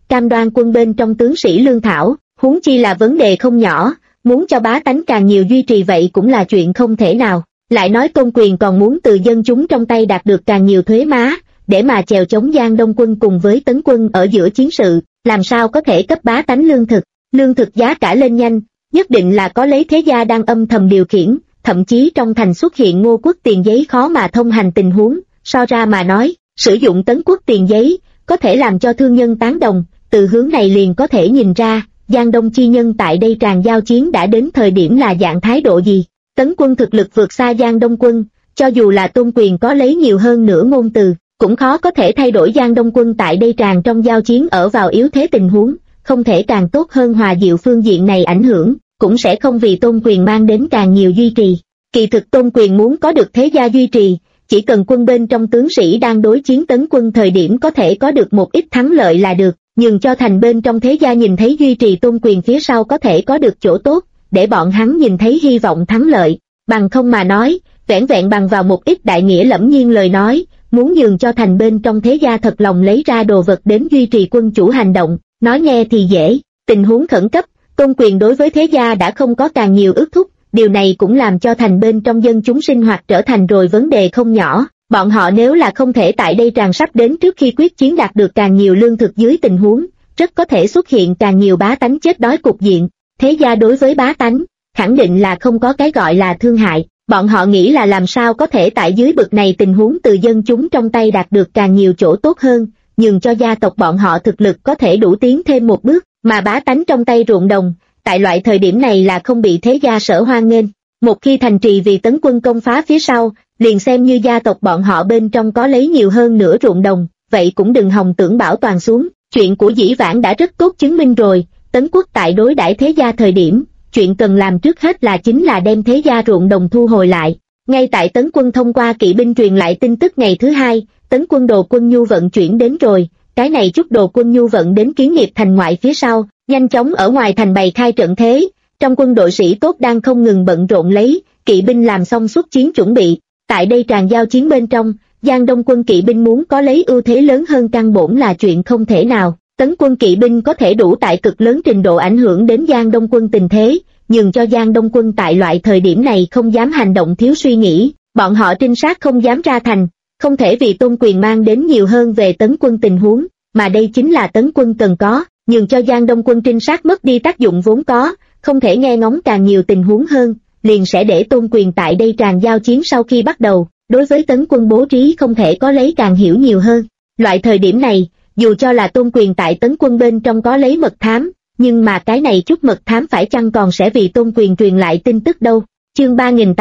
cam đoan quân bên trong tướng sĩ lương thảo, huống chi là vấn đề không nhỏ, muốn cho bá tánh càng nhiều duy trì vậy cũng là chuyện không thể nào. Lại nói Tôn Quyền còn muốn từ dân chúng trong tay đạt được càng nhiều thuế má, để mà chèo chống Giang Đông quân cùng với Tấn quân ở giữa chiến sự, làm sao có thể cấp bá tánh lương thực giá cả lên nhanh, nhất định là có lấy thế gia đang âm thầm điều khiển, thậm chí trong thành xuất hiện Ngô quốc tiền giấy khó mà thông hành tình huống, so ra mà nói, sử dụng Tấn quốc tiền giấy, có thể làm cho thương nhân tán đồng, từ hướng này liền có thể nhìn ra, Giang Đông chi nhân tại đây tràn giao chiến đã đến thời điểm là dạng thái độ gì. Tấn quân thực lực vượt xa Giang Đông quân, cho dù là Tôn Quyền có lấy nhiều hơn nữa ngôn từ, cũng khó có thể thay đổi Giang Đông quân tại đây tràn trong giao chiến ở vào yếu thế tình huống, không thể càng tốt hơn hòa dịu phương diện này ảnh hưởng, cũng sẽ không vì Tôn Quyền mang đến càng nhiều duy trì. Kỳ thực Tôn Quyền muốn có được thế gia duy trì, chỉ cần quân bên trong tướng sĩ đang đối chiến Tấn quân thời điểm có thể có được một ít thắng lợi là được, nhưng cho thành bên trong thế gia nhìn thấy duy trì Tôn Quyền phía sau có thể có được chỗ tốt, để bọn hắn nhìn thấy hy vọng thắng lợi, bằng không mà nói, vẻn vẹn bằng vào một ít đại nghĩa lẫm nhiên lời nói, muốn nhường cho thành bên trong thế gia thật lòng lấy ra đồ vật đến duy trì quân chủ hành động, nói nghe thì dễ, tình huống khẩn cấp, Tôn Quyền đối với thế gia đã không có càng nhiều ước thúc, điều này cũng làm cho thành bên trong dân chúng sinh hoạt trở thành rồi vấn đề không nhỏ, bọn họ nếu là không thể tại đây tràn sắp đến trước khi quyết chiến đạt được càng nhiều lương thực dưới tình huống, rất có thể xuất hiện càng nhiều bá tánh chết đói cục diện. Thế gia đối với bá tánh, khẳng định là không có cái gọi là thương hại, bọn họ nghĩ là làm sao có thể tại dưới bực này tình huống từ dân chúng trong tay đạt được càng nhiều chỗ tốt hơn, nhường cho gia tộc bọn họ thực lực có thể đủ tiến thêm một bước, mà bá tánh trong tay ruộng đồng, tại loại thời điểm này là không bị thế gia sở hoan nghênh. Một khi thành trì vì Tấn quân công phá phía sau, liền xem như gia tộc bọn họ bên trong có lấy nhiều hơn nữa ruộng đồng, vậy cũng đừng hòng tưởng bảo toàn xuống, chuyện của dĩ vãng đã rất tốt chứng minh rồi. Tấn quốc tại đối đãi thế gia thời điểm, chuyện cần làm trước hết là chính là đem thế gia ruộng đồng thu hồi lại. Ngay tại Tấn quân thông qua kỵ binh truyền lại tin tức ngày thứ hai, Tấn quân đồ quân nhu vận chuyển đến rồi, cái này chút đồ quân nhu vận đến Kiến Nghiệp thành ngoại phía sau, nhanh chóng ở ngoài thành bày khai trận thế, trong quân đội sĩ tốt đang không ngừng bận rộn lấy, kỵ binh làm xong xuất chiến chuẩn bị, tại đây tràn giao chiến bên trong, Giang Đông quân kỵ binh muốn có lấy ưu thế lớn hơn căn bổn là chuyện không thể nào. Tấn quân kỵ binh có thể đủ tại cực lớn trình độ ảnh hưởng đến Giang Đông quân tình thế, nhưng cho Giang Đông quân tại loại thời điểm này không dám hành động thiếu suy nghĩ, bọn họ trinh sát không dám ra thành, không thể vì Tôn Quyền mang đến nhiều hơn về Tấn quân tình huống, mà đây chính là Tấn quân cần có, nhưng cho Giang Đông quân trinh sát mất đi tác dụng vốn có, không thể nghe ngóng càng nhiều tình huống hơn, liền sẽ để Tôn Quyền tại đây tràn giao chiến sau khi bắt đầu, đối với Tấn quân bố trí không thể có lấy càng hiểu nhiều hơn. Loại thời điểm này, dù cho là Tôn Quyền tại Tấn quân bên trong có lấy mật thám, nhưng mà cái này chút mật thám phải chăng còn sẽ vì Tôn Quyền truyền lại tin tức đâu. Chương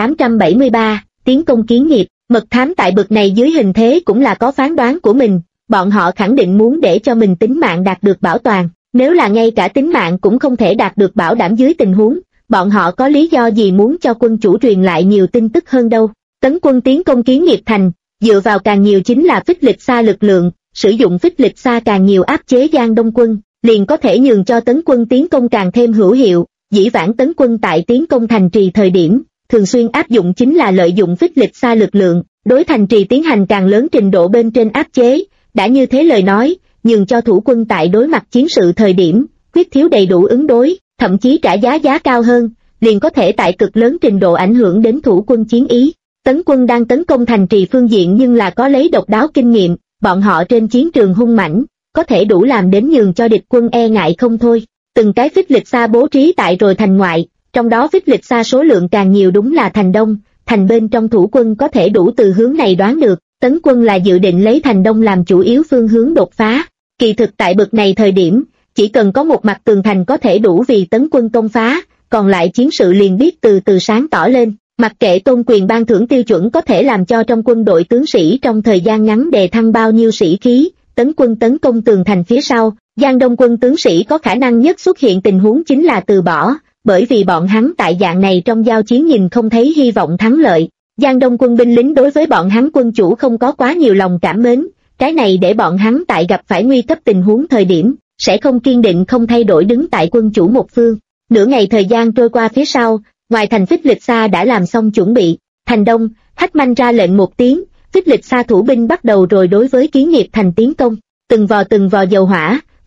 3873, tiến công Kiến Nghiệp, mật thám tại bực này dưới hình thế cũng là có phán đoán của mình, bọn họ khẳng định muốn để cho mình tính mạng đạt được bảo toàn, nếu là ngay cả tính mạng cũng không thể đạt được bảo đảm dưới tình huống, bọn họ có lý do gì muốn cho quân chủ truyền lại nhiều tin tức hơn đâu. Tấn quân tiến công Kiến Nghiệp thành, dựa vào càng nhiều chính là phích lịch xa lực lượng, sử dụng phích lịch xa càng nhiều áp chế Giang Đông quân, liền có thể nhường cho Tấn quân tiến công càng thêm hữu hiệu. Dĩ vãng Tấn quân tại tiến công thành trì thời điểm, thường xuyên áp dụng chính là lợi dụng phích lịch xa lực lượng, đối thành trì tiến hành càng lớn trình độ bên trên áp chế, đã như thế lời nói, nhường cho thủ quân tại đối mặt chiến sự thời điểm, quyết thiếu đầy đủ ứng đối, thậm chí trả giá cao hơn, liền có thể tại cực lớn trình độ ảnh hưởng đến thủ quân chiến ý. Tấn quân đang tấn công thành trì phương diện nhưng là có lấy độc đáo kinh nghiệm, bọn họ trên chiến trường hung mãnh, có thể đủ làm đến nhường cho địch quân e ngại không thôi. Từng cái phích lịch xa bố trí tại rồi thành ngoại, trong đó phích lịch xa số lượng càng nhiều đúng là thành đông, thành bên trong thủ quân có thể đủ từ hướng này đoán được, Tấn quân là dự định lấy thành đông làm chủ yếu phương hướng đột phá. Kỳ thực tại bực này thời điểm, chỉ cần có một mặt tường thành có thể đủ vì Tấn quân công phá, còn lại chiến sự liền biết từ từ sáng tỏ lên. Mặc kệ Tôn Quyền ban thưởng tiêu chuẩn có thể làm cho trong quân đội tướng sĩ trong thời gian ngắn đề thăng bao nhiêu sĩ khí, Tấn quân tấn công tường thành phía sau, Giang Đông quân tướng sĩ có khả năng nhất xuất hiện tình huống chính là từ bỏ, bởi vì bọn hắn tại dạng này trong giao chiến nhìn không thấy hy vọng thắng lợi. Giang Đông quân binh lính đối với bọn hắn quân chủ không có quá nhiều lòng cảm mến, cái này để bọn hắn tại gặp phải nguy cấp tình huống thời điểm, sẽ không kiên định không thay đổi đứng tại quân chủ một phương. Nửa ngày thời gian trôi qua phía sau, ngoài thành phích lịch xa đã làm xong chuẩn bị, thành đông, Hách Manh ra lệnh một tiếng, phích lịch xa thủ binh bắt đầu rồi đối với Kiến Nghiệp thành tiến công, từng vò dầu hỏa,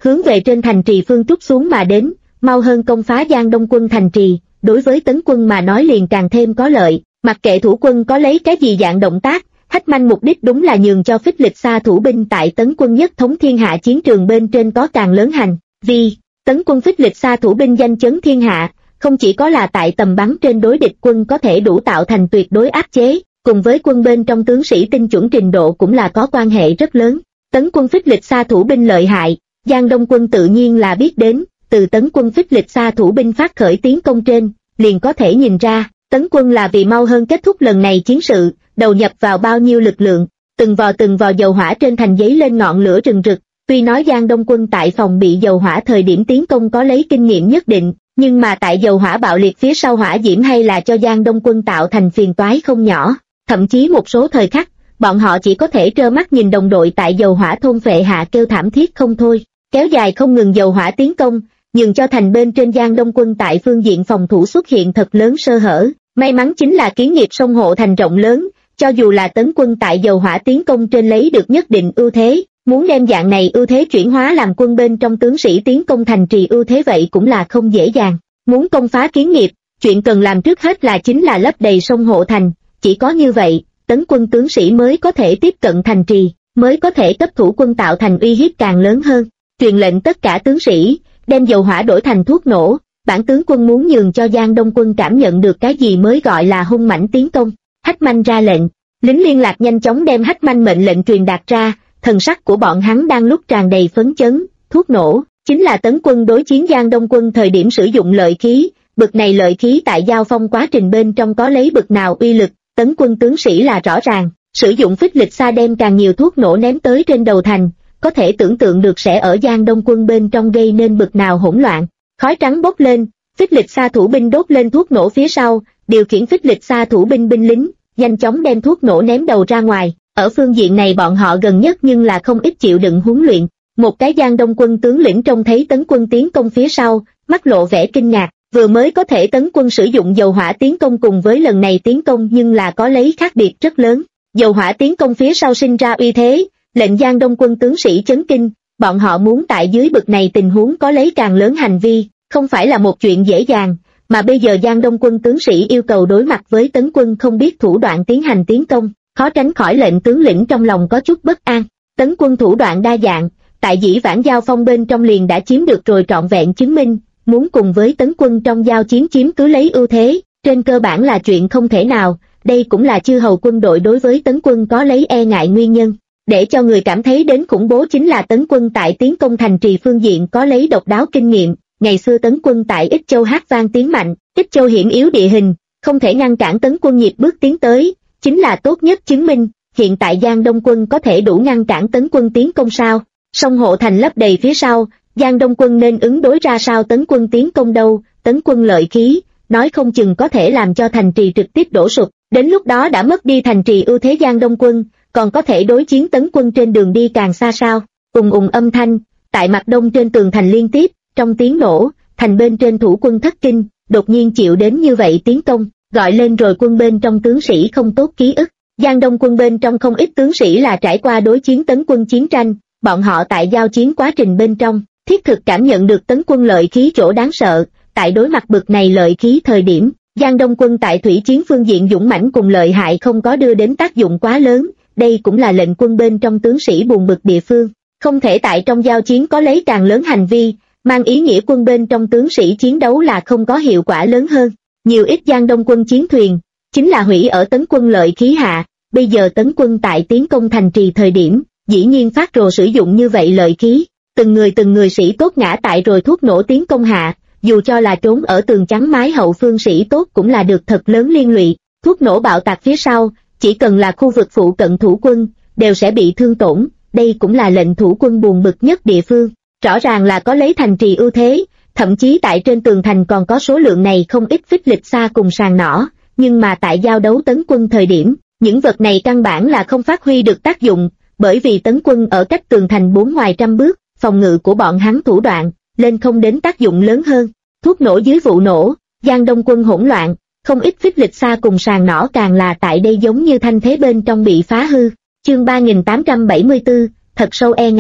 hướng về trên thành trì phương trút xuống mà đến, mau hơn công phá Giang Đông quân thành trì, đối với tấn quân mà nói liền càng thêm có lợi. Mặc kệ thủ quân có lấy cái gì dạng động tác, Hách Manh mục đích đúng là nhường cho Phích Lịch Sa thủ binh tại tấn quân nhất thống thiên hạ chiến trường bên trên có càng lớn hành. Vì tấn quân Phích Lịch Sa thủ binh danh chấn thiên hạ, không chỉ có là tại tầm bắn trên đối địch quân có thể đủ tạo thành tuyệt đối áp chế, cùng với quân bên trong tướng sĩ tinh chuẩn trình độ cũng là có quan hệ rất lớn. Tấn quân Phích Lịch Sa thủ binh lợi hại, Giang Đông quân tự nhiên là biết đến, từ tấn quân Phích Lịch Sa thủ binh phát khởi tiến công trên, liền có thể nhìn ra, tấn quân là vì mau hơn kết thúc lần này chiến sự, đầu nhập vào bao nhiêu lực lượng, từng vò dầu hỏa trên thành giấy lên ngọn lửa rừng rực. Tuy nói Giang Đông quân tại phòng bị dầu hỏa thời điểm tiến công có lấy kinh nghiệm nhất định, nhưng mà tại dầu hỏa bạo liệt phía sau hỏa diễm hay là cho Giang Đông quân tạo thành phiền toái không nhỏ, thậm chí một số thời khắc, bọn họ chỉ có thể trơ mắt nhìn đồng đội tại dầu hỏa thôn phệ hạ kêu thảm thiết không thôi, kéo dài không ngừng dầu hỏa tiến công, nhường cho thành bên trên Giang Đông quân tại phương diện phòng thủ xuất hiện thật lớn sơ hở. May mắn chính là kiến nghiệp sông hộ thành rộng lớn, cho dù là tấn quân tại dầu hỏa tiến công trên lấy được nhất định ưu thế, muốn đem dạng này ưu thế chuyển hóa làm quân bên trong tướng sĩ tiến công thành trì ưu thế vậy cũng là không dễ dàng. Muốn công phá kiến nghiệp, chuyện cần làm trước hết là chính là lấp đầy sông hộ thành, chỉ có như vậy, tấn quân tướng sĩ mới có thể tiếp cận thành trì, mới có thể cấp thủ quân tạo thành uy hiếp càng lớn hơn. Truyền lệnh tất cả tướng sĩ, đem dầu hỏa đổi thành thuốc nổ, bản tướng quân muốn nhường cho Giang Đông quân cảm nhận được cái gì mới gọi là hung mãnh tiến công. Hách Manh ra lệnh, lính liên lạc nhanh chóng đem Hách Manh mệnh lệnh truyền đạt ra, thần sắc của bọn hắn đang lúc tràn đầy phấn chấn. Thuốc nổ chính là tấn quân đối chiến Giang Đông quân thời điểm sử dụng lợi khí, bực này lợi khí tại giao phong quá trình bên trong có lấy bực nào uy lực, tấn quân tướng sĩ là rõ ràng. Sử dụng Phích Lịch Sa đem càng nhiều thuốc nổ ném tới trên đầu thành, có thể tưởng tượng được sẽ ở Giang Đông quân bên trong gây nên bực nào hỗn loạn. Khói trắng bốc lên, Phích Lịch Sa thủ binh đốt lên thuốc nổ phía sau, điều khiển Phích Lịch Sa thủ binh binh lính, nhanh chóng đem thuốc nổ ném đầu ra ngoài. Ở phương diện này bọn họ gần nhất nhưng là không ít chịu đựng huấn luyện. Một cái Giang Đông quân tướng lĩnh trông thấy tấn quân tiến công phía sau, mắt lộ vẻ kinh ngạc, vừa mới có thể tấn quân sử dụng dầu hỏa tiến công cùng với lần này tiến công nhưng là có lấy khác biệt rất lớn. Dầu hỏa tiến công phía sau sinh ra uy thế, lệnh Giang Đông quân tướng sĩ chấn kinh, bọn họ muốn tại dưới bực này tình huống có lấy càng lớn hành vi, không phải là một chuyện dễ dàng, mà bây giờ Giang Đông quân tướng sĩ yêu cầu đối mặt với tấn quân không biết thủ đoạn tiến hành tiến công, khó tránh khỏi lệnh tướng lĩnh trong lòng có chút bất an. Tấn quân thủ đoạn đa dạng, tại dĩ vãng giao phong bên trong liền đã chiếm được rồi trọn vẹn chứng minh, muốn cùng với tấn quân trong giao chiến chiếm cứ lấy ưu thế, trên cơ bản là chuyện không thể nào, đây cũng là chư hầu quân đội đối với tấn quân có lấy e ngại nguyên nhân. Để cho người cảm thấy đến khủng bố chính là tấn quân tại tiến công thành trì phương diện có lấy độc đáo kinh nghiệm, ngày xưa tấn quân tại Ích Châu hát vang tiếng mạnh, Ích Châu hiểm yếu địa hình, không thể ngăn cản tấn quân nhịp bước tiến tới, chính là tốt nhất chứng minh, hiện tại Giang Đông quân có thể đủ ngăn cản tấn quân tiến công sao? Sông hộ thành lấp đầy phía sau, Giang Đông quân nên ứng đối ra sao tấn quân tiến công đâu? Tấn quân lợi khí, nói không chừng có thể làm cho thành trì trực tiếp đổ sụp, đến lúc đó đã mất đi thành trì ưu thế Giang Đông quân, còn có thể đối chiến tấn quân trên đường đi càng xa sao? Ùng âm thanh, tại mặt đông trên tường thành liên tiếp, trong tiếng nổ, thành bên trên thủ quân thất kinh, đột nhiên chịu đến như vậy tiến công, gọi lên rồi quân bên trong tướng sĩ không tốt ký ức. Giang Đông quân bên trong không ít tướng sĩ là trải qua đối chiến tấn quân chiến tranh, bọn họ tại giao chiến quá trình bên trong, thiết thực cảm nhận được tấn quân lợi khí chỗ đáng sợ, tại đối mặt bực này lợi khí thời điểm, Giang Đông quân tại thủy chiến phương diện dũng mãnh cùng lợi hại không có đưa đến tác dụng quá lớn, đây cũng là lệnh quân bên trong tướng sĩ buồn bực địa phương, không thể tại trong giao chiến có lấy càng lớn hành vi, mang ý nghĩa quân bên trong tướng sĩ chiến đấu là không có hiệu quả lớn hơn. Nhiều ít Giang Đông quân chiến thuyền, chính là hủy ở tấn quân lợi khí hạ, bây giờ tấn quân tại tiến công thành trì thời điểm, dĩ nhiên phát rồ sử dụng như vậy lợi khí, từng người sĩ tốt ngã tại rồi thuốc nổ tiến công hạ, dù cho là trốn ở tường trắng mái hậu phương sĩ tốt cũng là được thật lớn liên lụy, thuốc nổ bạo tạc phía sau, chỉ cần là khu vực phụ cận thủ quân, đều sẽ bị thương tổn, đây cũng là lệnh thủ quân buồn bực nhất địa phương, rõ ràng là có lấy thành trì ưu thế, thậm chí tại trên tường thành còn có số lượng này không ít Phích Lịch Sa cùng sàng nỏ, nhưng mà tại giao đấu tấn quân thời điểm, những vật này căn bản là không phát huy được tác dụng, bởi vì tấn quân ở cách tường thành 4 ngoài trăm bước, phòng ngự của bọn hắn thủ đoạn, lên không đến tác dụng lớn hơn. Thuốc nổ dưới vụ nổ, Giang Đông quân hỗn loạn, không ít Phích Lịch Sa cùng sàng nỏ càng là tại đây giống như thanh thế bên trong bị phá hư. Chương 3874, thật sâu e ngại.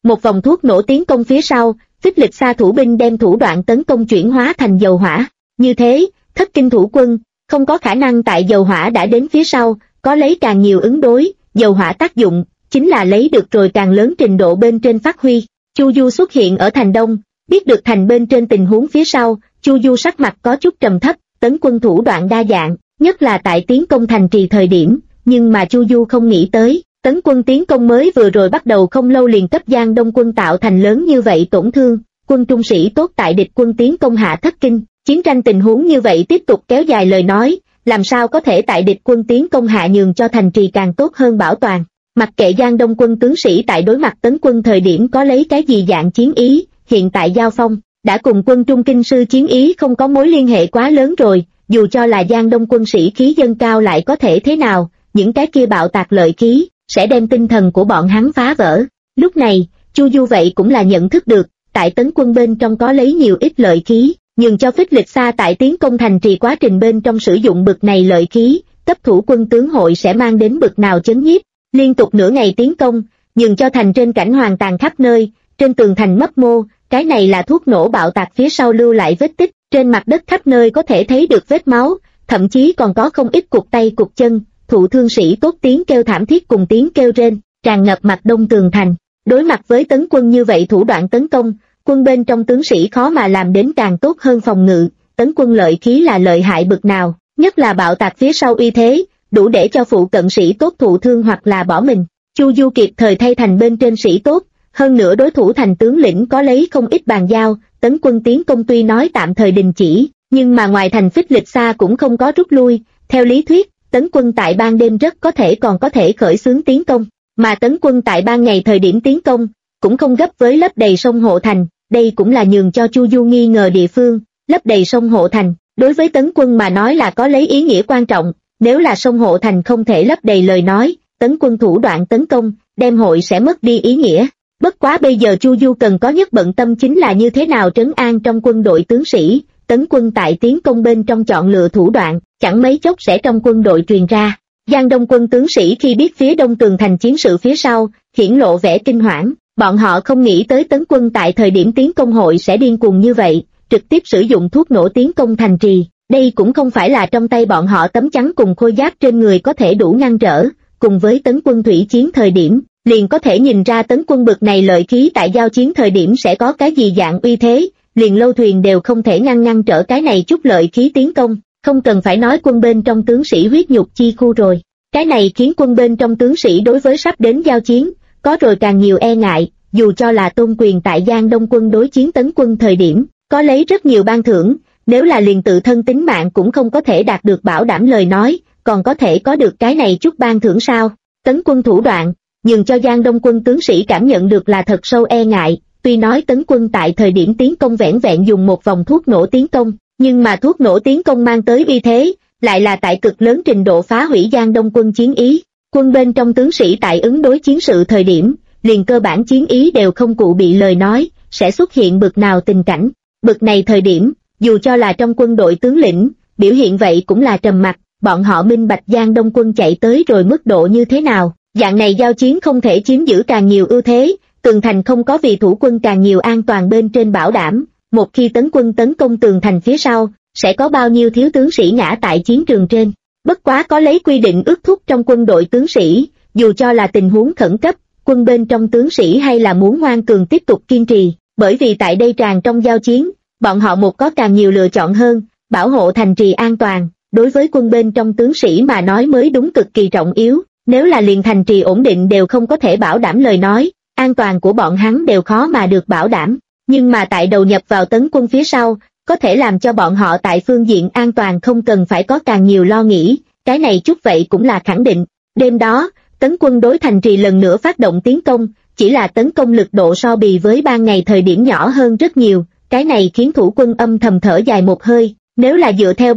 Một vòng thuốc nổ tiến công phía sau, Phích Lịch Sa thủ binh đem thủ đoạn tấn công chuyển hóa thành dầu hỏa. Như thế, Thất Kinh thủ quân không có khả năng tại dầu hỏa đã đến phía sau, có lấy càng nhiều ứng đối, dầu hỏa tác dụng chính là lấy được rồi càng lớn trình độ bên trên phát huy. Chu Du xuất hiện ở thành đông, biết được thành bên trên tình huống phía sau, Chu Du sắc mặt có chút trầm thấp, tấn quân thủ đoạn đa dạng, nhất là tại tiến công thành trì thời điểm, nhưng mà Chu Du không nghĩ tới, tấn quân tiến công mới vừa rồi bắt đầu không lâu liền cấp Giang Đông quân tạo thành lớn như vậy tổn thương, quân trung sĩ tốt tại địch quân tiến công hạ Thất Kinh, chiến tranh tình huống như vậy tiếp tục kéo dài lời nói, làm sao có thể tại địch quân tiến công hạ nhường cho thành trì càng tốt hơn bảo toàn. Mặc kệ Giang Đông quân tướng sĩ tại đối mặt tấn quân thời điểm có lấy cái gì dạng chiến ý, hiện tại giao phong, đã cùng quân Trung Kinh sư chiến ý không có mối liên hệ quá lớn rồi, dù cho là Giang Đông quân sĩ khí dâng cao lại có thể thế nào, những cái kia bạo tạc lợi khí, sẽ đem tinh thần của bọn hắn phá vỡ. Lúc này, Chu Du vậy cũng là nhận thức được, tại tấn quân bên trong có lấy nhiều ít lợi khí, nhường cho Phích Lịch Sa tại tiến công thành trì quá trình bên trong sử dụng bực này lợi khí, cấp thủ quân tướng hội sẽ mang đến bực nào chấn nhiếp. Liên tục nửa ngày tiến công, nhường cho thành trên cảnh hoàng tàn khắp nơi, trên tường thành mấp mô, cái này là thuốc nổ bạo tạc phía sau lưu lại vết tích, trên mặt đất khắp nơi có thể thấy được vết máu, thậm chí còn có không ít cụt tay cụt chân, thụ thương sĩ tốt tiếng kêu thảm thiết cùng tiếng kêu rên, tràn ngập mặt đông tường thành. Đối mặt với tấn quân như vậy thủ đoạn tấn công, quân bên trong tướng sĩ khó mà làm đến càng tốt hơn phòng ngự, tấn quân lợi khí là lợi hại bực nào, nhất là bạo tạc phía sau uy thế, đủ để cho phụ cận sĩ tốt thụ thương hoặc là bỏ mình. Chu Du kịp thời thay thành bên trên sĩ tốt, hơn nữa đối thủ thành tướng lĩnh có lấy không ít bàn giao, tấn quân tiến công tuy nói tạm thời đình chỉ, nhưng mà ngoài thành Phích Lịch Sa cũng không có rút lui, theo lý thuyết, tấn quân tại ban đêm rất có thể còn có thể khởi xướng tiến công, mà tấn quân tại ban ngày thời điểm tiến công, cũng không gấp với lấp đầy sông hộ thành, đây cũng là nhường cho Chu Du nghi ngờ địa phương, lấp đầy sông hộ thành, đối với tấn quân mà nói là có lấy ý nghĩa quan trọng, nếu là sông hộ thành không thể lấp đầy lời nói, tấn quân thủ đoạn tấn công, đem hội sẽ mất đi ý nghĩa. Bất quá bây giờ Chu Du cần có nhất bận tâm chính là như thế nào trấn an trong quân đội tướng sĩ, tấn quân tại tiến công bên trong chọn lựa thủ đoạn, chẳng mấy chốc sẽ trong quân đội truyền ra. Giang Đông quân tướng sĩ khi biết phía đông tường thành chiến sự phía sau, hiển lộ vẻ kinh hoảng, bọn họ không nghĩ tới tấn quân tại thời điểm tiến công hội sẽ điên cuồng như vậy, trực tiếp sử dụng thuốc nổ tiến công thành trì. Đây cũng không phải là trong tay bọn họ tấm chắn cùng khôi giáp trên người có thể đủ ngăn trở, cùng với tấn quân thủy chiến thời điểm, liền có thể nhìn ra tấn quân bực này lợi khí tại giao chiến thời điểm sẽ có cái gì dạng uy thế, liền lâu thuyền đều không thể ngăn trở cái này chút lợi khí tiến công, không cần phải nói quân bên trong tướng sĩ huyết nhục chi khu rồi. Cái này khiến quân bên trong tướng sĩ đối với sắp đến giao chiến, có rồi càng nhiều e ngại, dù cho là Tôn Quyền tại Giang Đông quân đối chiến tấn quân thời điểm, có lấy rất nhiều ban thưởng, nếu là liền tự thân tính mạng cũng không có thể đạt được bảo đảm lời nói, còn có thể có được cái này chút ban thưởng sao? Tấn quân thủ đoạn, nhường cho Giang Đông quân tướng sĩ cảm nhận được là thật sâu e ngại, tuy nói tấn quân tại thời điểm tiến công vẻn vẹn dùng một vòng thuốc nổ tiến công, nhưng mà thuốc nổ tiến công mang tới uy thế, lại là tại cực lớn trình độ phá hủy Giang Đông quân chiến ý. Quân bên trong tướng sĩ tại ứng đối chiến sự thời điểm, liền cơ bản chiến ý đều không cụ bị lời nói, sẽ xuất hiện bực nào tình cảnh. Bực này thời điểm, dù cho là trong quân đội tướng lĩnh, biểu hiện vậy cũng là trầm mặc, bọn họ minh bạch Giang Đông quân chạy tới rồi mức độ như thế nào. Dạng này giao chiến không thể chiếm giữ càng nhiều ưu thế, tường thành không có vì thủ quân càng nhiều an toàn bên trên bảo đảm, một khi tấn quân tấn công tường thành phía sau, sẽ có bao nhiêu thiếu tướng sĩ ngã tại chiến trường trên. Bất quá có lấy quy định ước thúc trong quân đội tướng sĩ, dù cho là tình huống khẩn cấp, quân bên trong tướng sĩ hay là muốn ngoan cường tiếp tục kiên trì, bởi vì tại đây tràn trong giao chiến, bọn họ một có càng nhiều lựa chọn hơn, bảo hộ thành trì an toàn, đối với quân bên trong tướng sĩ mà nói mới đúng cực kỳ trọng yếu, nếu là liền thành trì ổn định đều không có thể bảo đảm lời nói, an toàn của bọn hắn đều khó mà được bảo đảm, nhưng mà tại đầu nhập vào tấn quân phía sau, có thể làm cho bọn họ tại phương diện an toàn không cần phải có càng nhiều lo nghĩ, cái này chút vậy cũng là khẳng định. Đêm đó, tấn quân đối thành trì lần nữa phát động tiến công, chỉ là tấn công lực độ so bì với ban ngày thời điểm nhỏ hơn rất nhiều, cái này khiến thủ quân âm thầm thở dài một hơi, nếu là dựa theo